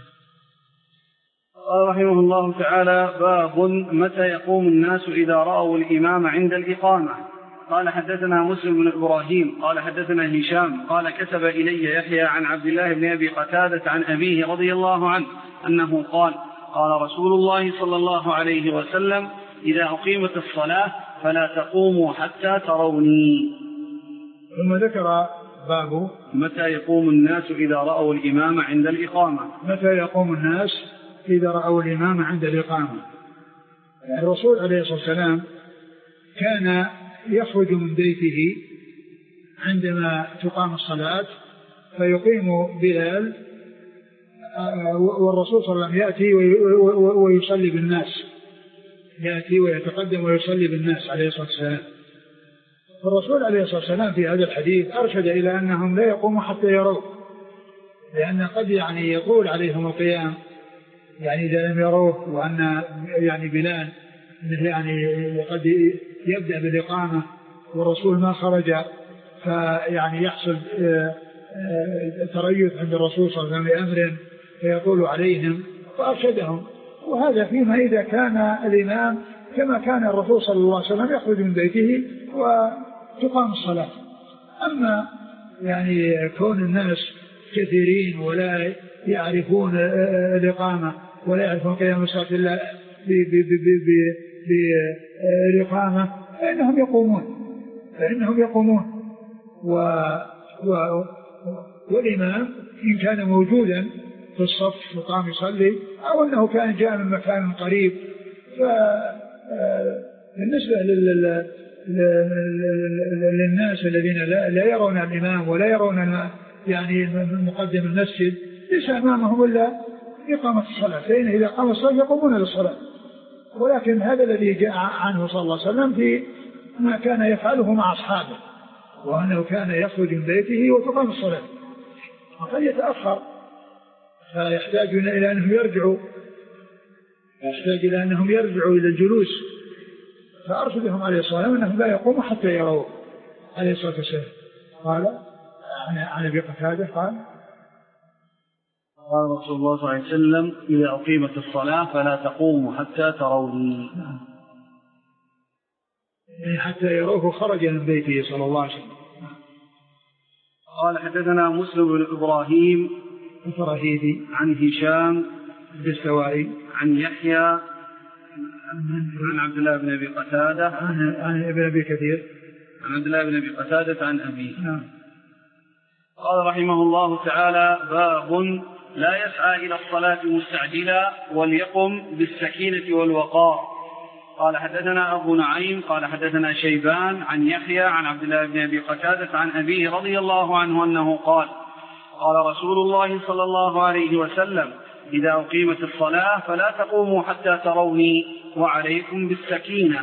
قال رحمه الله تعالى باب متى يقوم الناس إذا رأوا الإمام عند الإقامة. قال حدثنا مسلم بن إبراهيم قال حدثنا هشام قال كتب إلي يحيى عن عبد الله بن أبي قتادة عن أبيه رضي الله عنه أنه قال قال رسول الله صلى الله عليه وسلم إذا أقيمت الصلاة فلا تقوموا حتى تروني. ثم ذكر باب متى يقوم الناس إذا رأوا الإمام عند الإقامة. متى يقوم الناس إذا رأوا الإمام عند الإقامة. الرسول عليه الصلاة والسلام كان يخرج من بيته عندما تقام الصلاة فيقيم بلال والرسول صلى الله عليه وسلم يأتي ويصلي بالناس، يأتي ويتقدم ويصلي بالناس عليه الصلاة والسلام. فالرسول عليه الصلاة والسلام في هذا الحديث أرشد إلى أنهم لا يقوموا حتى يروه، لأن قد يعني يطول عليهم القيام يعني إذا لم يروه، وأن يعني بلال يعني قد يبدأ بالإقامة والرسول ما خرج فيعني يحصل تريث عند الرسول صلى الله عليه وسلم بأمر فيطول عليهم فأرشدهم. وهذا فيما إذا كان الإمام كما كان الرسول صلى الله عليه وسلم يخرج من بيته وتقام الصلاة. أما يعني كون الناس كثيرين ولا يعرفون الإقامة ولا يعرفون قيام الصلاة إلا بالإقامة فإنهم يقومون فإنهم يقومون و... و... والإمام إن كان موجودا في الصف وقام يصلي أو أنه كان جاء من مكان قريب فبالنسبة لل... للناس الذين لا, لا يرون الإمام ولا يرون يعني مقدم المسجد ليس أمامهم إلا إقامة الصلاة، فإن إذا قام الصلاة يقومون للصلاة. ولكن هذا الذي جاء عنه صلى الله عليه وسلم في ما كان يفعله مع أصحابه، وأنه كان يخرج من بيته وتقام الصلاة وقد يتأخر فيحتاجون إلى أنهم يرجعوا يحتاج إلى أنهم يرجعوا إلى الجلوس، فأرشدهم عليه الصلاة والسلام أنهم لا يقوموا حتى يروا عليه الصلاة والسلام. قال عن أبي قتادة قال قال رسول الله صلى الله عليه وسلم إذا أقيمت الصلاة فلا تقوموا حتى تروني. يعني حتى يروه خرج من بيته صلى الله عليه وسلم. قال حدثنا مسلم بن إبراهيم الفراهيدي عن هشام الدستوائي عن يحيى عن عبد الله بن أبي قتادة عن, عن ابن أبي كثير عن عبد الله بن أبي قتادة عن أبيه. نعم. قال رحمه الله تعالى: باب لا يسعى إلى الصلاة مستعجلا وليقم بالسكينة والوقار. قال حدثنا أبو نعيم قال حدثنا شيبان عن يحيى عن عبد الله بن أبي قتادة عن أبيه رضي الله عنه أنه قال: قال رسول الله صلى الله عليه وسلم: إذا أقيمت الصلاة فلا تقوموا حتى تروني وعليكم بالسكينة.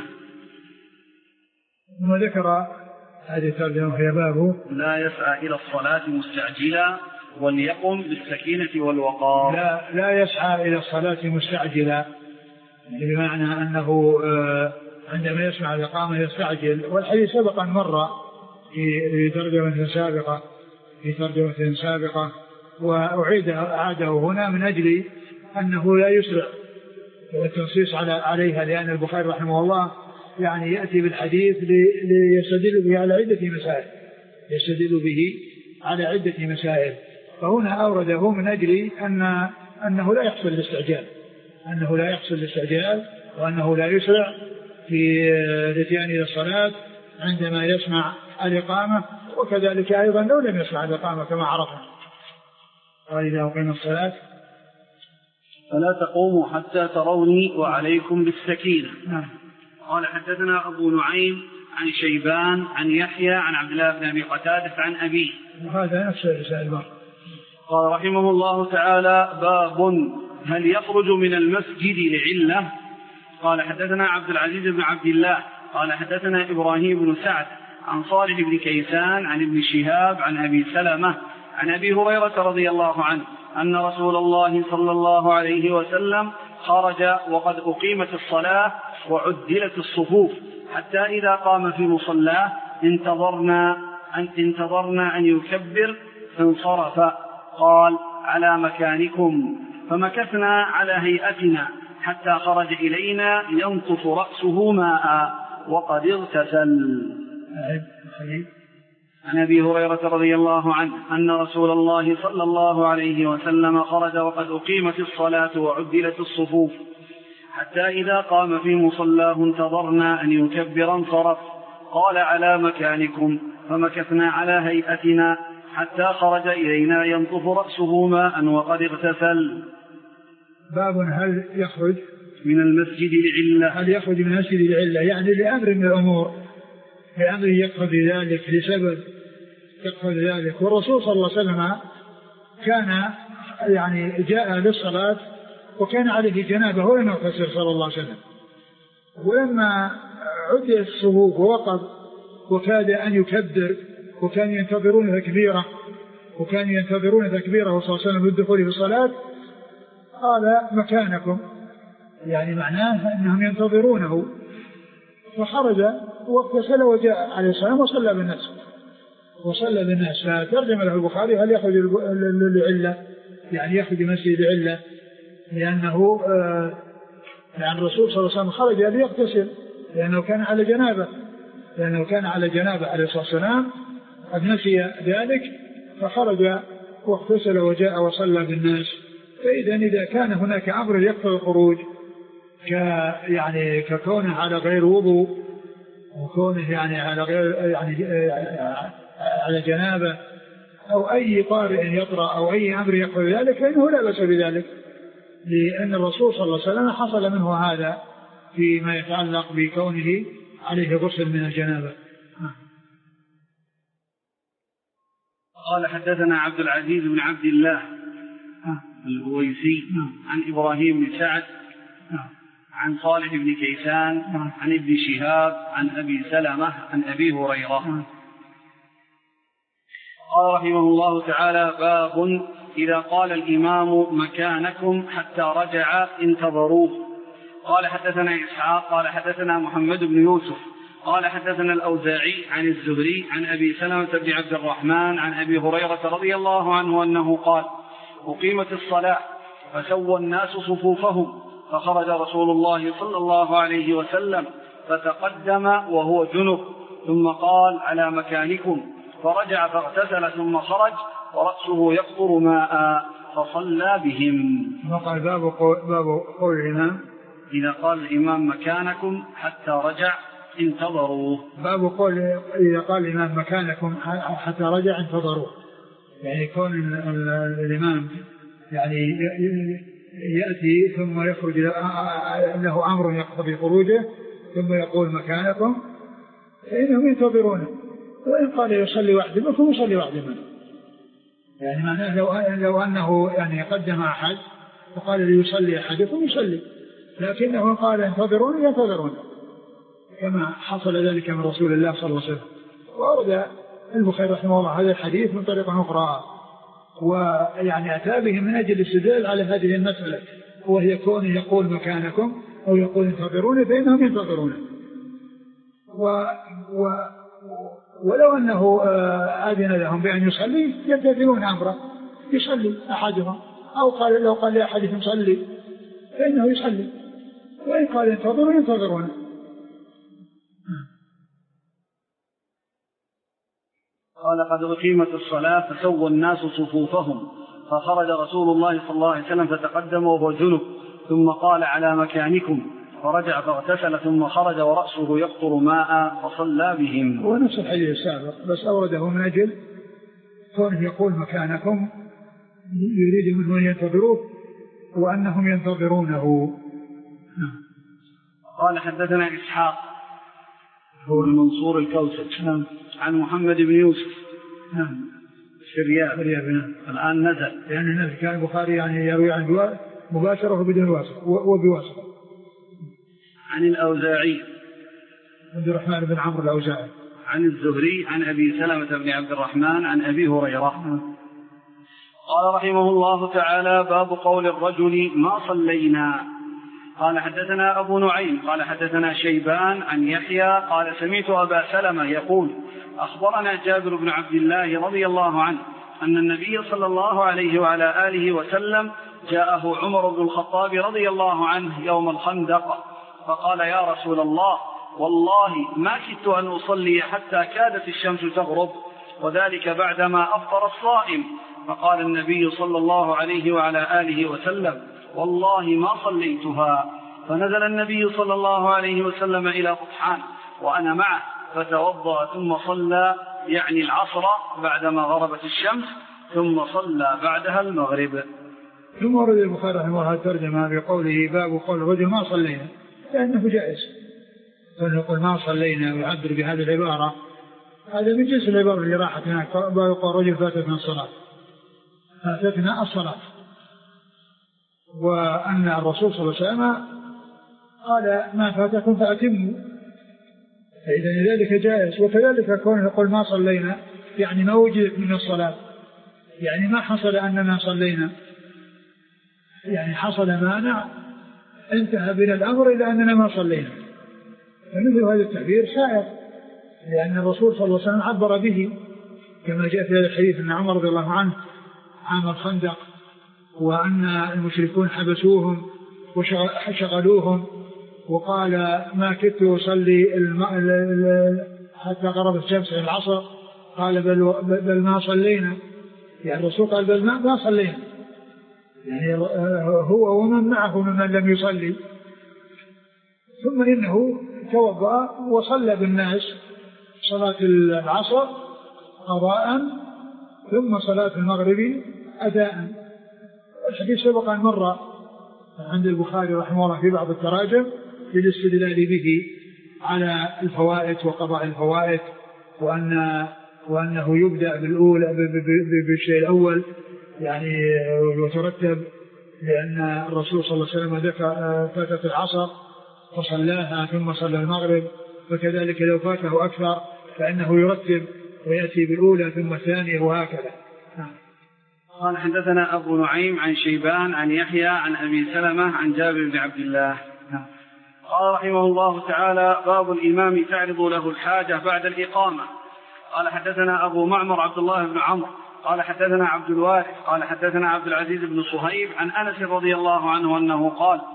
ثم ذكر هذه الترجمة في بابه لا يسعى إلى الصلاة مستعجلا وليقم بالسكينة والوقار. لا, لا يسعى إلى الصلاة مستعجلا، بمعنى أنه عندما يسمع الإقامة يستعجل. والحديث سبقا مر في ترجمة سابقة في ترجمة سابقة وأعيد أعاده هنا من أجل أنه لا يسرع والتنصيص على عليها، لأن البخاري رحمه الله يعني يأتي بالحديث ليستدل به على عدة مسائل يستدل به على عدة مسائل فهنا أورده من أجل أن أنه لا يحصل الاستعجال أنه لا يحصل الاستعجال وأنه لا يسرع في الاتيان إلى الصلاة عندما يسمع الإقامة، وكذلك أيضا لو لم يسمع الإقامة كما عرفنا. وإذا أقيم الصلاة فلا تقوموا حتى تروني وعليكم بالسكينة. نعم. قال حدثنا أبو نعيم عن شيبان عن يحيى عن عبد الله بن أبي قتادة عن أبيه. وهذا نفس الرسالة. قال رحمه الله تعالى: باب هل يخرج من المسجد لعلة. قال حدثنا عبد العزيز بن عبد الله قال حدثنا إبراهيم بن سعد عن صالح بن كيسان عن ابن شهاب عن أبي سلمة عن أبي هريرة رضي الله عنه أن رسول الله صلى الله عليه وسلم خرج وقد أقيمت الصلاة وعدلت الصفوف حتى إذا قام في مصلاه انتظرنا أن, انتظرنا أن يكبر فانصرف. قال: على مكانكم. فمكثنا على هيئتنا حتى خرج إلينا ينطف رأسه ماء وقد اغتسل. عن أبي هريرة رضي الله عنه أن رسول الله صلى الله عليه وسلم خرج وقد أقيمت الصلاة وعدلت الصفوف حتى إذا قام في مصلاه انتظرنا أن يكبر انصرف. قال: على مكانكم. فمكثنا على هيئتنا حتى خرج إلينا ينطف رأسه ماء وقد اغتسل. باب هل يخرج من المسجد لعلة. هل يخرج من المسجد لعلة، يعني لأمر من الأمور، لأمر يقتضي ذلك، لسبب يقتضي ذلك. والرسول صلى الله عليه وسلم كان يعني جاء للصلاة وكان عليه جنابه ولم يغتسل صلى الله عليه وسلم، ولما عدل الصفوف ووقف وكاد أن يكبر وكان ينتظرون تكبيره وكان ينتظرون تكبيره صلى الله عليه وسلم بالدخول في الصلاة قال: مكانكم، يعني معناه أنهم ينتظرونه. فخرج واغتسل وجاء عليه السلام وصلى بالناس وصلى بالناس فترجم له البخاري: هل يخرج لعلة، يعني يخرج المسجد لعلة، لأنه آه يعني الرسول صلى الله عليه وسلم خرج ليغتسل لأنه كان على جنابه لأنه كان على جنابه عليه الصلاة والسلام، قد نسي ذلك فخرج واغتسل وجاء وصلى بالناس. فإذا إذا كان هناك أمر يقتضي الخروج ك يعني ككونه على غير وضوء وكونه يعني على غير يعني على جنابه أو أي طارئ يطرأ أو أي أمر يقتضي ذلك فإنه لا بأس بذلك، لأن الرسول صلى الله عليه وسلم حصل منه هذا فيما يتعلق بكونه عليه غسل من الجنابة. قال حدثنا عبد العزيز بن عبد الله الأويسي عن إبراهيم بن سعد عن صالح بن كيسان عن ابن شهاب عن أبي سلمة عن أبي هريرة. قال رحمه الله تعالى: باب إذا قال الإمام مكانكم حتى رجع انتظروه. قال حدثنا إسحاق قال حدثنا محمد بن يوسف قال حدثنا الأوزاعي عن الزهري عن أبي سلمة بن عبد الرحمن عن أبي هريرة رضي الله عنه أنه قال: أقيمت الصلاة فسوى الناس صفوفهم فخرج رسول الله صلى الله عليه وسلم فتقدم وهو جنب ثم قال على مكانكم، فرجع فاغتسل ثم خرج ورأسه يقطر ماء فصلى بهم. وقال باب قول, باب قول الإمام إذا قال الإمام مكانكم حتى رجع انتظروه. باب قول إذا قال الإمام مكانكم حتى رجع انتظروه، يعني كون الإمام يعني يأتي ثم يخرج له أمر يقتضي خروجه ثم يقول مكانكم فإنهم ينتظرونه، وإن قال يصلي واحد منكم يصلي واحد منكم، يعني معناه لو, لو أنه يعني قدم أحد وقال ليصلي أحدكم يصلي، لكنه قال انتظرون ينتظرون كما حصل ذلك من رسول الله صلى الله عليه وسلم. وأورد البخاري رحمه الله هذا الحديث من طريقة أخرى، ويعني أتى به من أجل الاستدلال على هذه المسألة، وهي كونه يقول مكانكم أو يقول انتظرون فإنهم ينتظرون. و و ولو أنه أذن لهم بأن يصلي يبتدئون أمره يصلي أحدهم، أو قال لو قال لأحدهم يصلي فإنه يصلي، وإن قال انتظروا ينتظرون. قال قد أقيمت الصلاة فسوى الناس صفوفهم، فخرج رسول الله صلى الله عليه وسلم فتقدم وهو جنب ثم قال على مكانكم، فرجع فاغتسل ثم خرج ورأسه يقطر ماء فصلى بهم. هو نفس الحديث السابق بس أورده من أجل كونه يقول مكانكم يريد منهم أن ينتظروه وأنهم ينتظرونه. قال حدثنا إسحاق هو المنصور الكوسج عن محمد بن يوسف في الرياض الآن نزل، يعني الناس كان البخاري يعني يروي عن مباشرة وبدون واسطة وبواسطة. عن الأوزاعي عبد الرحمن بن عمرو الأوزاعي عن الزهري عن أبي سلمة بن عبد الرحمن عن أبي هريرة. قال رحمه الله تعالى باب قول الرجل ما صلينا. قال حدثنا أبو نعيم قال حدثنا شيبان عن يحيى قال سمعت أبا سلمة يقول أخبرنا جابر بن عبد الله رضي الله عنه أن النبي صلى الله عليه وعلى آله وسلم جاءه عمر بن الخطاب رضي الله عنه يوم الخندق فقال يا رسول الله والله ما كدت أن أصلي حتى كادت الشمس تغرب، وذلك بعدما أفطر الصائم. فقال النبي صلى الله عليه وعلى آله وسلم والله ما صليتها. فنزل النبي صلى الله عليه وسلم إلى قطحان وأنا معه فتوضأ ثم صلى يعني العصر بعدما غربت الشمس ثم صلى بعدها المغرب. ثم ورد البخاري رحمه الله ترجمة بقوله باب قول الرجل ما صلينا، لأنه جائز فنقول ما صلينا ويعبر بهذه العبارة، هذا من جنس العبارة اللي راحت هناك يقول رجل فاتتنا الصلاة فاتتنا الصلاة، وأن الرسول صلى الله عليه وسلم قال ما فاتكم فأتموا، فإذا ذلك جائز. وكذلك كون يقول ما صلينا يعني ما وجدت من الصلاة، يعني ما حصل أننا صلينا، يعني حصل مانع انتهى بنا الأمر إلى أننا ما صلينا، فمثل هذا التعبير سائر، لأن الرسول صلى الله عليه وسلم عبر به كما جاء في هذا الحديث أن عمر رضي الله عنه عام الخندق وأن المشركون حبسوهم وشغلوهم وقال ما كدت أصلي حتى غربت الشمس في العصر، قال بل, بل ما صلينا، يعني الرسول قال بل ما صلينا، يعني هو ومن معه ممن لم يصلي. ثم إنه توضأ وصلى بالناس صلاة العصر قضاء ثم صلاة المغرب أداء. الحديث سبق أن مر عند البخاري رحمه الله في بعض التراجم للاستدلال به على الفوائد وقضاء الفوائد، وأن وأنه يبدأ بالأولى بالشيء الأول يعني وترتب، لأن الرسول صلى الله عليه وسلم ذكر فاتت العصر فصلاها ثم صلى المغرب، وكذلك لو فاته أكثر فإنه يرتب ويأتي بالأولى ثم الثانية وهكذا. قال حدثنا أبو نعيم عن شيبان عن يحيى عن أبي سلمة عن جابر بن عبد الله. قال رحمه الله تعالى باب الإمام تعرض له الحاجة بعد الإقامة. قال حدثنا أبو معمر عبد الله بن عمرو قال حدثنا عبد الوارث قال حدثنا عبد العزيز بن صهيب عن أنس رضي الله عنه أنه قال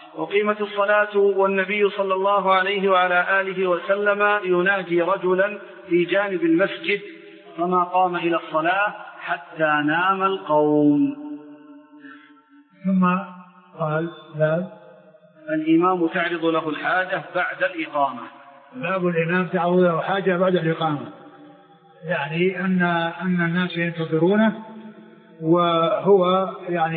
أقيمت الصلاة والنبي صلى الله عليه وعلى آله وسلم يناجي رجلا في جانب المسجد فما قام إلى الصلاة حتى نام القوم. ثم قال باب الإمام تعرض له الحاجة بعد الإقامة. باب الإمام تعرض له حاجة بعد الإقامة، يعني أن أن الناس ينتظرونه وهو يعني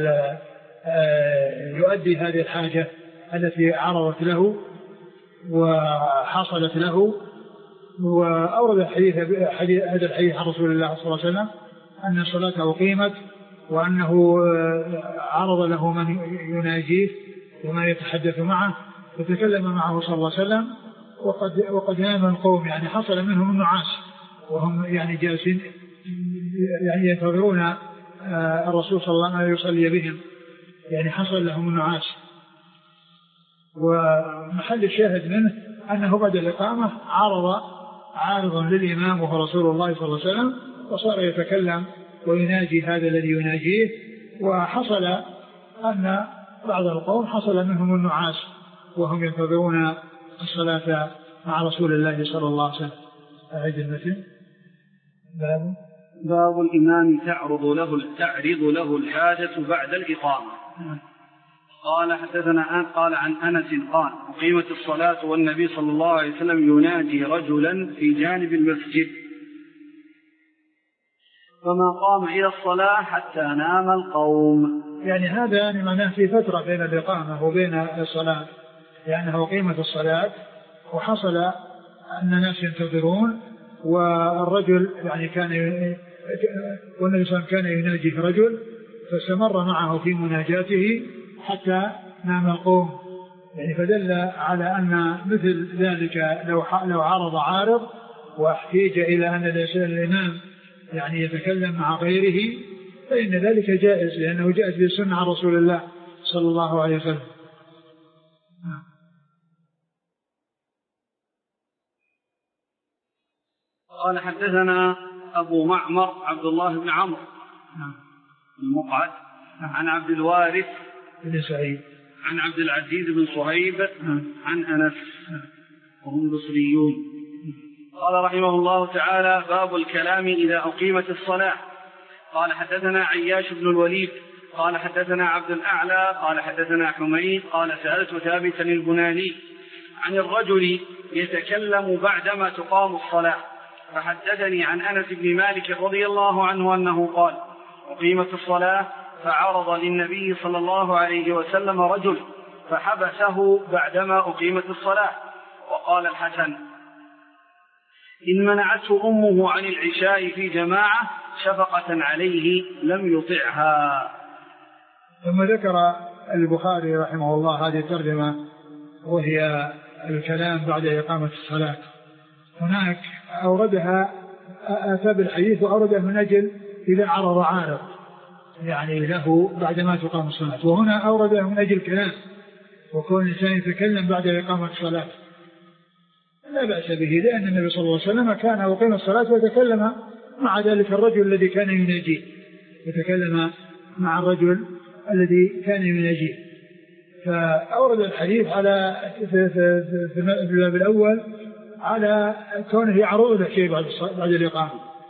يؤدي هذه الحاجة التي عرضت له وحصلت له. وأورد الحديث هذا الحديث عن رسول الله صلى الله عليه وسلم أن الصلاة أقيمت وأنه عرض له من يناجيه ومن يتحدث معه فتكلم معه صلى الله عليه وسلم وقد وقد نام القوم، يعني حصل منهم النعاس وهم يعني جالسين يعني ينتظرون الرسول صلى الله عليه وسلم يصلي بهم، يعني حصل لهم النعاس. ومحل الشاهد منه أنه بعد الإقامة عرض عارضا للإمام وهو رسول الله صلى الله عليه وسلم وصار يتكلم ويناجي هذا الذي يناجيه، وحصل أن بعض القوم حصل منهم النعاس وهم ينتظرون الصلاة مع رسول الله صلى الله عليه وسلم. أعيد المثل. باب باب الإمام تعرض له تعرض له الحاجة بعد الإقامة. قال حدثنا أن قال عن أنس قال أقيمت الصلاة والنبي صلى الله عليه وسلم ينادي رجلا في جانب المسجد فما قام إلى الصلاة حتى نام القوم. يعني هذا يعني معناه في فترة بين الإقامة وبين الصلاة، لأنه أقيمت الصلاة وحصل أن الناس ينتظرون والرجل يعني كان والنبي صلى الله عليه وسلم كان يناجي رجل فاستمر معه في مناجاته حتى نام القوم، يعني فدل على أن مثل ذلك لو لو عرض عارض واحتاج إلى أن الإمام يعني يتكلم مع غيره فإن ذلك جائز، لأنه جاءت بالسنة عن رسول الله صلى الله عليه وسلم. قال حدثنا أبو معمر عبد الله بن عمرو المقعد عن عبد الوارث بن سعيد عن عبد العزيز بن صهيب عن أنس وهم بصريون. قال رحمه الله تعالى باب الكلام إذا أقيمت الصلاة. قال حدثنا عياش بن الوليد قال حدثنا عبد الأعلى قال حدثنا حميد قال سألت ثابتا البناني عن الرجل يتكلم بعدما تقام الصلاة فحدثني عن أنس بن مالك رضي الله عنه أنه قال أقيمت الصلاة فعرض للنبي صلى الله عليه وسلم رجل فحبسه بعدما أقيمت الصلاة. وقال الحسن إن منعته أمه عن العشاء في جماعة شفقة عليه لم يطعها. ثم ذكر البخاري رحمه الله هذه الترجمة وهي الكلام بعد إقامة الصلاة. هناك أوردها أتى بالحديث وأورده من أجل إذا عرض عارض يعني له بعدما تقام الصلاة، وهنا أورده من أجل الكلام وكون الإنسان يتكلم بعد إقامة الصلاة لا بأس به، لأن النبي صلى الله عليه وسلم كان أقيم الصلاة وتكلم مع ذلك الرجل الذي كان يناجيه، يتكلم مع الرجل الذي كان يناجيه. فأورد الحديث على في الباب الأول على كونه يعرض له شيء بعد بعد الإقامة،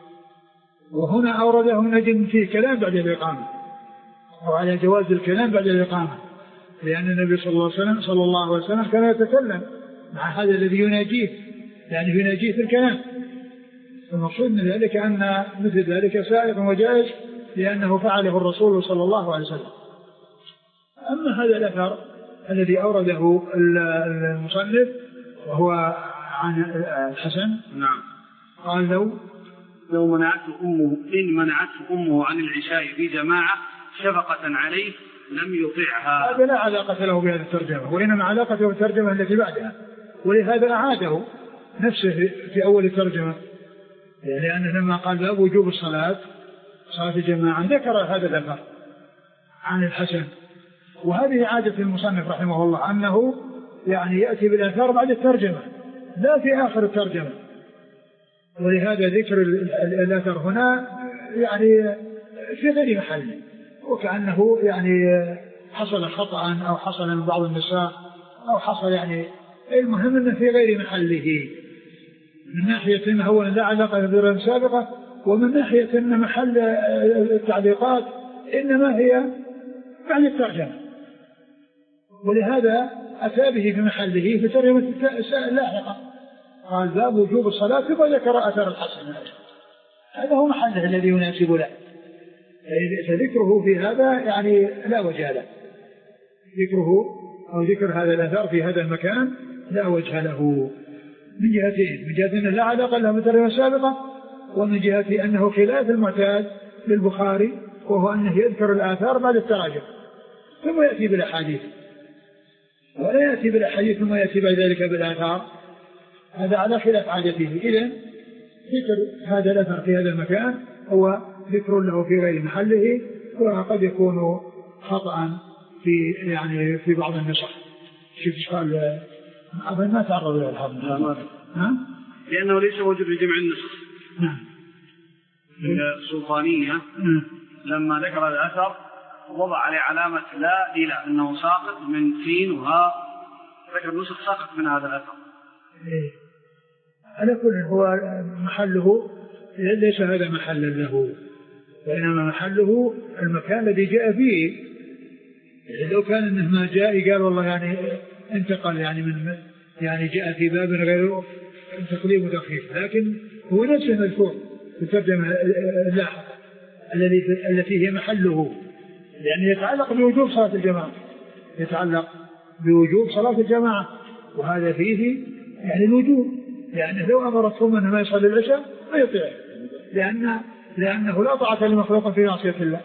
وهنا أورده من أجل فيه كلام بعد الإقامة وعلى جواز الكلام بعد الإقامة، لأن النبي صلى الله عليه وسلم صلى الله عليه وسلم كان يتكلم مع هذا الذي يناجيه، يعني يناجيه في الكلام. المقصود من ذلك أن مثل ذلك سائغ وجائز لأنه فعله الرسول صلى الله عليه وسلم. أما هذا الأثر الذي أورده المصنف وهو عن الحسن نعم قال لو لو منعته أمه إن منعته أمه عن العشاء في جماعة شفقة عليه لم يطيعها. هذا لا علاقة له بهذه الترجمة، وإنما علاقته بالترجمة التي بعدها، ولهذا أعاده نفسه في أول الترجمة، لأنه لما قال باب وجوب الصلاة صلاة الجماعة ذكر هذا الأثر عن الحسن. وهذه عادة المصنف رحمه الله أنه يعني يأتي بالأثار بعد الترجمة لا في آخر الترجمة، ولهذا ذكر الأثر هنا يعني في غير محل، وكأنه يعني حصل خطأ أو حصل من بعض النساء أو حصل يعني المهم أنه في غير محله من ناحية أنه هو لا علاقة بالرواية السابقة، ومن ناحية أن محل التعليقات إنما هي بعد الترجمة، ولهذا أتى به في محله في ترجمة لاحقة قال باب وجوب الصلاة وذكر أثر الحسن. هذا هو محله الذي يناسب له، فذكره في هذا يعني لا وجه له، ذكره أو ذكر هذا الأثر في هذا المكان لا وجه له من جهتين، من جهة أنه لا علاقة له بالترجمة السابقة، ومن جهة أنه خلاف المعتاد للبخاري وهو أنه يذكر الآثار بعد التراجم ثم يأتي بالأحاديث، ولا يأتي بالأحاديث ثم يأتي بعد ذلك بالآثار، هذا على خلاف عادته. إذن ذكر هذا الأثر في هذا المكان هو ذكر له في غير محله، وقد يكون خطأ في يعني في بعض النسخ. شوف ايش قال أظن ما تعرض إلى الحظ ها؟ لأنه ليس موجود في جمع النسخ. نعم. السلطانية لما ذكر الأثر وضع عليه علامة لا إلى أنه ساقط من سين وها، ذكر النسخ ساقط من هذا الأثر. إيه. على كل هو محله ليس هذا محل له، وإنما محله المكان الذي جاء فيه. لو كان إنه ما جاء قال والله يعني انتقل يعني من يعني جاء في باب غيره تقليب وتخفيف، لكن هو نفسه مذكور في الترجمة اللاحقة الذي التي هي محله، يعني يتعلق بوجوب صلاة الجماعة، يتعلق بوجوب صلاة الجماعة، وهذا فيه يعني الوجوب، يعني لو أمرتهم أنه ما يصلي العشاء ما يطيع، لأن لأنه لا طاعة لمخلوق في معصية الله.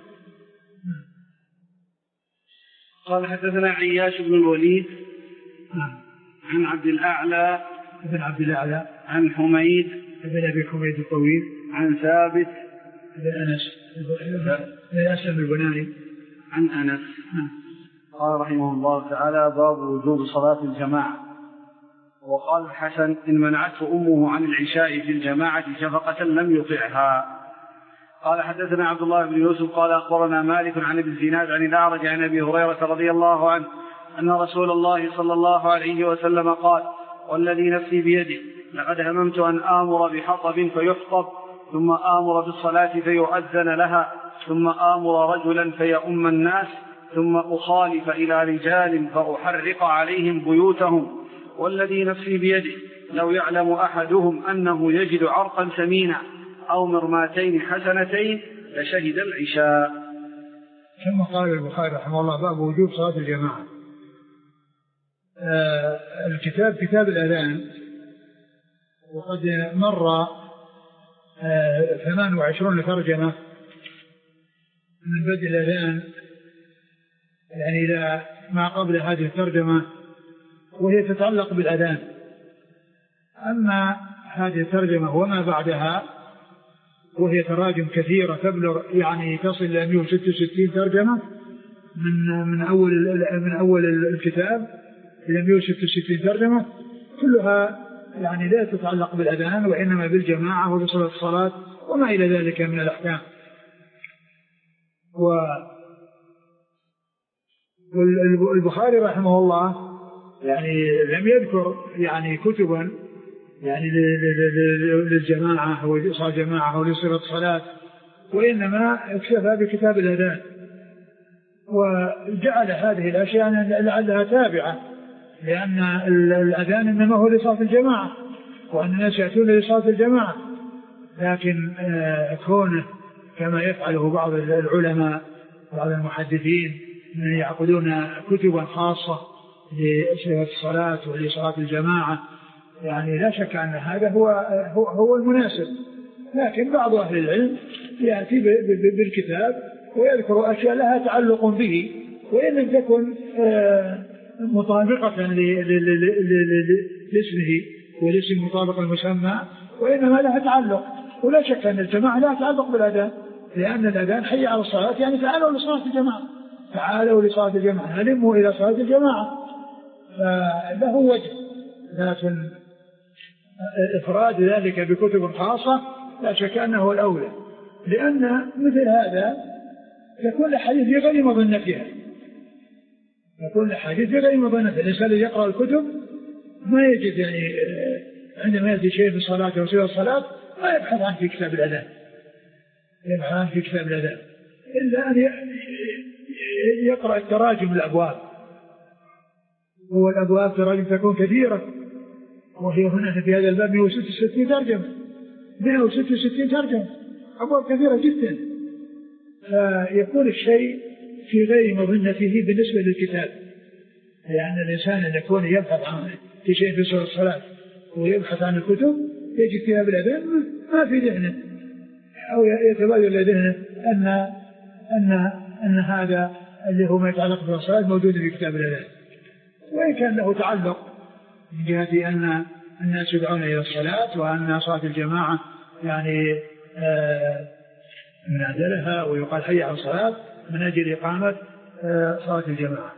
قال حدثنا عياش بن الوليد عن عبد الأعلى بن عبد الأعلى عن حميد بن أبي حميد الطويل عن ثابت بن أنس بن أسلم البناني عن أنس قال رحمه الله تعالى باب وجوب صلاة الجماعة. وقال الحسن إن منعته أمه عن العشاء في الجماعة شفقة لم يطعها. قال حدثنا عبد الله بن يوسف قال أخبرنا مالك عن ابن الزناد عن الأعرج عن أبي هريرة رضي الله عنه أن رسول الله صلى الله عليه وسلم قال والذي نفسي بيده لقد هممت أن آمر بحطب فيحطب ثم آمر بالصلاة فيؤذن لها ثم آمر رجلا فيؤم الناس ثم أخالف إلى رجال فأحرق عليهم بيوتهم والذي نفسي بيده لو يعلم أحدهم أنه يجد عرقا ثمينا أو مرماتين حسنتين لشهد العشاء. ثم قال البخاري رحمه الله باب وجوب صلاة الجماعة. آه الكتاب كتاب الأذان، وقد مر ثمان آه وعشرون ترجمة من بدء الأذان يعني إلى ما قبل هذه الترجمة، وهي تتعلق بالأذان. أما هذه الترجمة وما بعدها وهي تراجم كثيرة تبلغ يعني تصل إلى مئة وستة وستين ترجمة من من أول من أول الكتاب إلى مئة وستة وستين ترجمة، كلها يعني لا تتعلق بالأذان وإنما بالجماعة وبصلاة الصلاة وما إلى ذلك من الأحكام. والبخاري رحمه الله يعني لم يذكر يعني كتبا يعني للجماعة أو لإصلاة الجماعة أو لصلاة الصلاة، وإنما اكتفى بكتاب الأذان، وجعل هذه الأشياء لعلها تابعة، لأن الأذان إنما هو لصلاة الجماعة وأن الناس يأتون لصلاة الجماعة، لكن كونه كما يفعله بعض العلماء بعض المحدثين من يعقدون كتبا خاصة لصلاة الصلاة ولصلاة الجماعة، يعني لا شك أن هذا هو هو, هو المناسب، لكن بعض أهل العلم يأتي بالكتاب ويذكر أشياء لها تعلق به وإن لم تكن مطابقة لاسمه والاسم مطابق المسمى، وإنما لها تعلق. ولا شك أن الجماعة لها تعلق بالأذان، لأن الأذان حي على الصلاة يعني تعالوا لصلاة الجماعة، تعالوا لصلاة الجماعة، هلموا إلى صلاة الجماعة، فله وجه. لكن إفراد ذلك بكتب خاصة لا شك أنه الأولى، لأن مثل هذا تكون الحديث غير مظنة فيها، يكون الحديث غير مضنة. الإنسان الذي يقرأ الكتب ما يجد يعني عندما يأتي شيء في الصلاة أو سوى الصلاة ما يبحث عن في كتاب الأذان، يبحث عن في كتاب الأذان إلا أن يقرأ التراجم الأبواب، والأبواب تراجم تكون كثيرة، وهي هنا في هذا الباب مئة وستة وستين ترجمة، مئة وستة وستين ترجمة، أبواب كثيرة جدا. فيكون الشيء في غير مظنته بالنسبة للكتاب، لأن الإنسان أن يكون يبحث عن في شيء في سورة الصلاة ويبحث عن الكتب يجد كتاب الأذان ما في ذهنه، أو يتبادل لذهنه أن أن أن هذا اللي هو ما يتعلق بالصلاة موجود في كتاب الأذان، وإن كان له تعلق من جهة أن الناس يدعون إلى الصلاة وأن صلاة الجماعة يعني آه من أجلها ويقال حي على الصلاة من أجل إقامة آه صلاة الجماعة.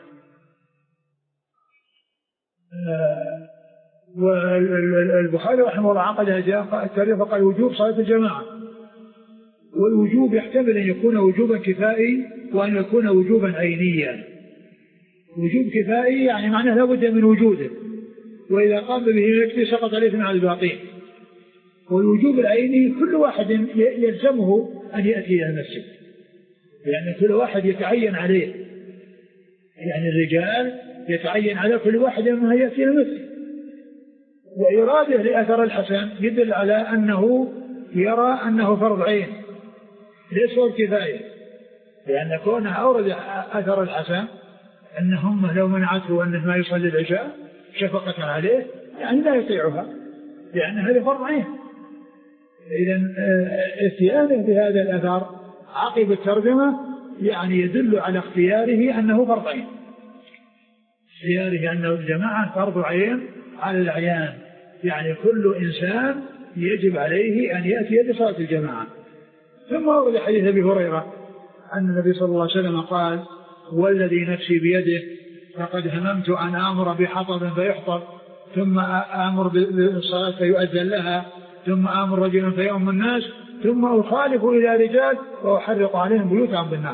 آه والبخاري رحمه الله عقد هذا التاريخ وقال وجوب صلاة الجماعة، والوجوب يحتمل أن يكون وجوبا كفائي وأن يكون وجوبا عينيا. وجوب كفائي يعني معناه لابد من وجوده، وإذا قام به يكفي سقط الإثم على الباقين. والوجوب العيني كل واحد يلزمه أن يأتي إلى المسجد، يعني كل واحد يتعين عليه، يعني الرجال يتعين على كل واحد أنه يأتي إلى المسجد. وإراده لأثر الحسن يدل على أنه يرى أنه فرض عين ليس فرض كفاية، لأن كونه أورد أثر الحسن أنهم لو منعته أنه ما يصلي العشاء شفقة عليه يعني لا يطيعها، لأن هذا فرض عين. إذن اتيانه بهذا الأثر عقب الترجمة يعني يدل على اختياره أنه فرض عين، اختياره أنه الجماعة فرض عين على الأعيان، يعني كل إنسان يجب عليه أن يأتي لصلاة الجماعة. ثم ورد حديث أبي هريرة أن النبي صلى الله عليه وسلم قال والذي نفسي بيده لقد هممت أن آمر بحطب فيحطب ثم آمر بالصلاة فيؤذن لها ثم آمر رجلا فيؤم الناس ثم أخالف إلى رجال وأحرق عليهم بيوتهم بالنار.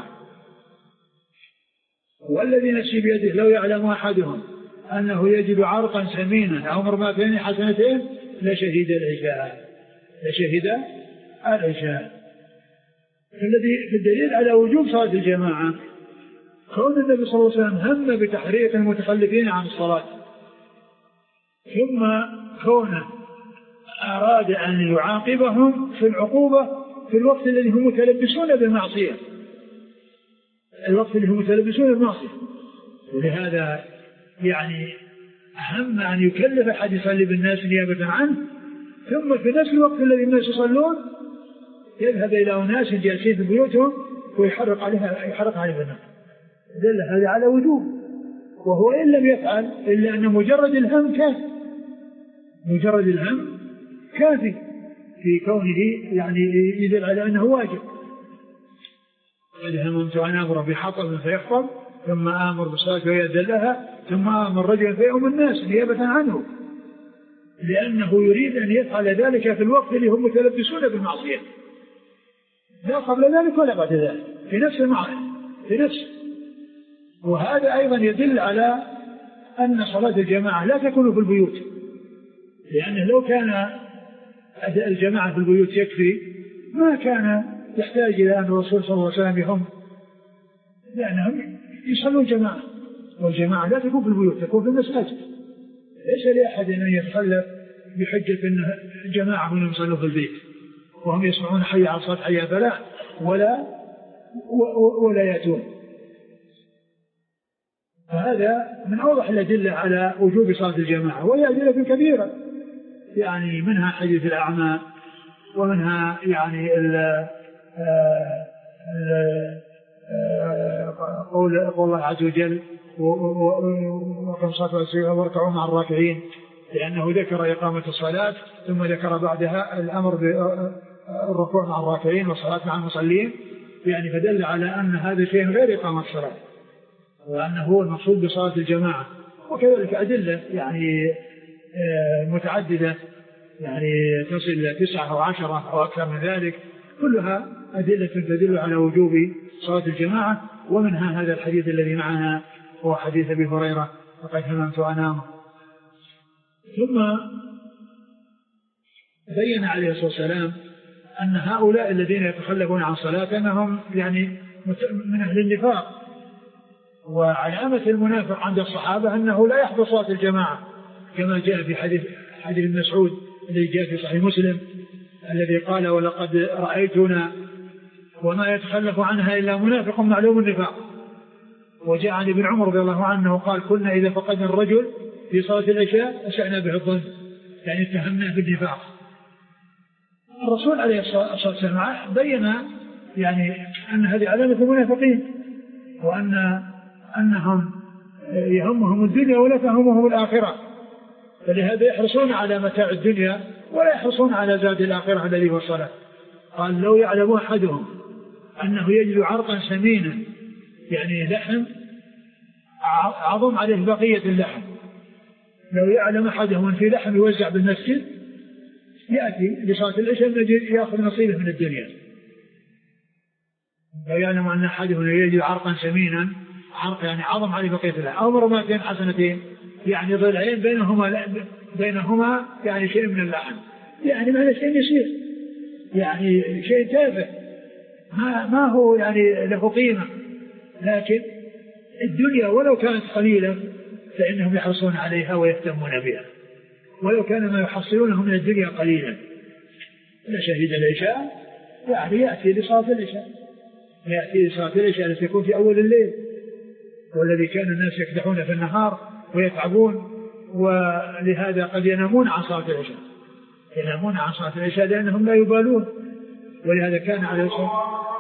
والذي نفسي بيده لو يعلم أحدهم أنه يجد عرقا سمينا أو مرماتين حسنتين لشهد العشاء لشهد العشاء. الذي في الدليل على وجوب صلاة الجماعة كون النبي صلى الله عليه وسلم هم بتحريق المتخلفين عن الصلاة، ثم كونه أراد أن يعاقبهم في العقوبة في الوقت الذي هم متلبسون بالمعصية، الوقت اللي هم متلبسون بالمعصية. ولهذا يعني أهم أن يكلف أحد يصلي بالناس نيابة عنه، ثم في نفس الوقت الذي الناس يصلون يذهب إلى أناس جالسين في بيوتهم ويحرق عليها يحرق عليها النار. دل هذا على وجوب، وهو إن لم يفعل إلا أن مجرد الهم كافي، مجرد الهم كافي في كونه يعني يدل على أنه واجب. إذا هممت أن أمر بحطب فيحطب ثم آمر بالصلاة فيؤذن لها ثم آمر رجلا فيؤم الناس نيابة عنه، لأنه يريد أن يفعل ذلك في الوقت اللي هم متلبسون بالمعصية، لا قبل ذلك ولا بعد ذلك، في نفس المعصية في نفس. وهذا أيضا يدل على أن صلاة الجماعة لا تكون في البيوت، لأنه لو كان الجماعة في البيوت يكفي ما كان يحتاج إلى أن الرسول صلى الله عليه وسلم يهم، لأنهم يصلون جماعة، والجماعة لا تكون في البيوت تكون في المساجد. ليس لأحد أن يتخلف بحجة أن الجماعة هم يصلون في البيت وهم يسمعون حي على الصلاة حي فلا ولا ولا يأتون. فهذا من أوضح الأدلة على وجوب صلاة الجماعة، وهي أدلة كبيرة، يعني منها حديث الأعمى، ومنها يعني ال قول الله عز وجل وقم صلاة والسلام واركعوا مع الراكعين، لأنه ذكر إقامة الصلاة ثم ذكر بعدها الأمر بالركوع مع الراكعين والصلاة مع المصلين، يعني فدل على أن هذا شيء غير إقامة الصلاة، وأنه هو المقصود بصلاة الجماعة. وكذلك أدلة يعني متعددة يعني تصل إلى تسعة أو عشرة أو أكثر من ذلك، كلها أدلة تدل على وجوب صلاة الجماعة. ومنها هذا الحديث الذي معنا هو حديث أبي هريرة وقد هممت أنام. ثم بين عليه الصلاة والسلام أن هؤلاء الذين يتخلفون عن صلاة أنهم يعني من أهل النفاق، وعلامة المنافق عند الصحابة أنه لا يحضر صلاة الجماعة كما جاء في حديث حديث ابن مسعود الذي جاء في صحيح مسلم الذي قال ولقد رأيتنا وما يتخلف عنها إلا منافق معلوم النفاق. وجاء عن ابن عمر رضي الله عنه قال كنا إذا فقدنا الرجل في صلاة العشاء أسأنا به الظن، يعني اتهمناه بالنفاق. الرسول عليه الصلاة والسلام بين يعني أن هذه علامة المنافقين، وأن أنهم يهمهم الدنيا ولا تهمهم الآخرة، فلهذا يحرصون على متاع الدنيا ولا يحرصون على زاد الآخرة الذي هو الصلاة. قال لو يعلم أحدهم أنه يجد عرقا سمينا، يعني لحم عظم عليه بقية اللحم، لو يعلم أحدهم أن في لحم يوزع بالمسجد يأتي لصلاة العشاء يأخذ نصيبه من الدنيا. لو يعلم أن أحدهم يجد عرقا سمينا، عرق يعني عظم عليه بقية اللحم، أو مرمتين حسنتين يعني ضلعين بينهما بينهما يعني شيء من اللحم، يعني ما هذا شيء يسير، يعني شيء تافه ما, ما هو يعني له قيمة. لكن الدنيا ولو كانت قليلة فإنهم يحرصون عليها ويهتمون بها، ولو كان ما يحصلونه من الدنيا قليلا. شهيد العشاء يعني يأتي لصلاة العشاء، يأتي لصلاة العشاء التي تكون في أول الليل، والذي كان الناس يكدحون في النهار ويتعبون، ولهذا قد ينامون عن صلاة العشاء، ينامون عن صلاة العشاء لأنهم لا يبالون. ولهذا كان عليه الصلاة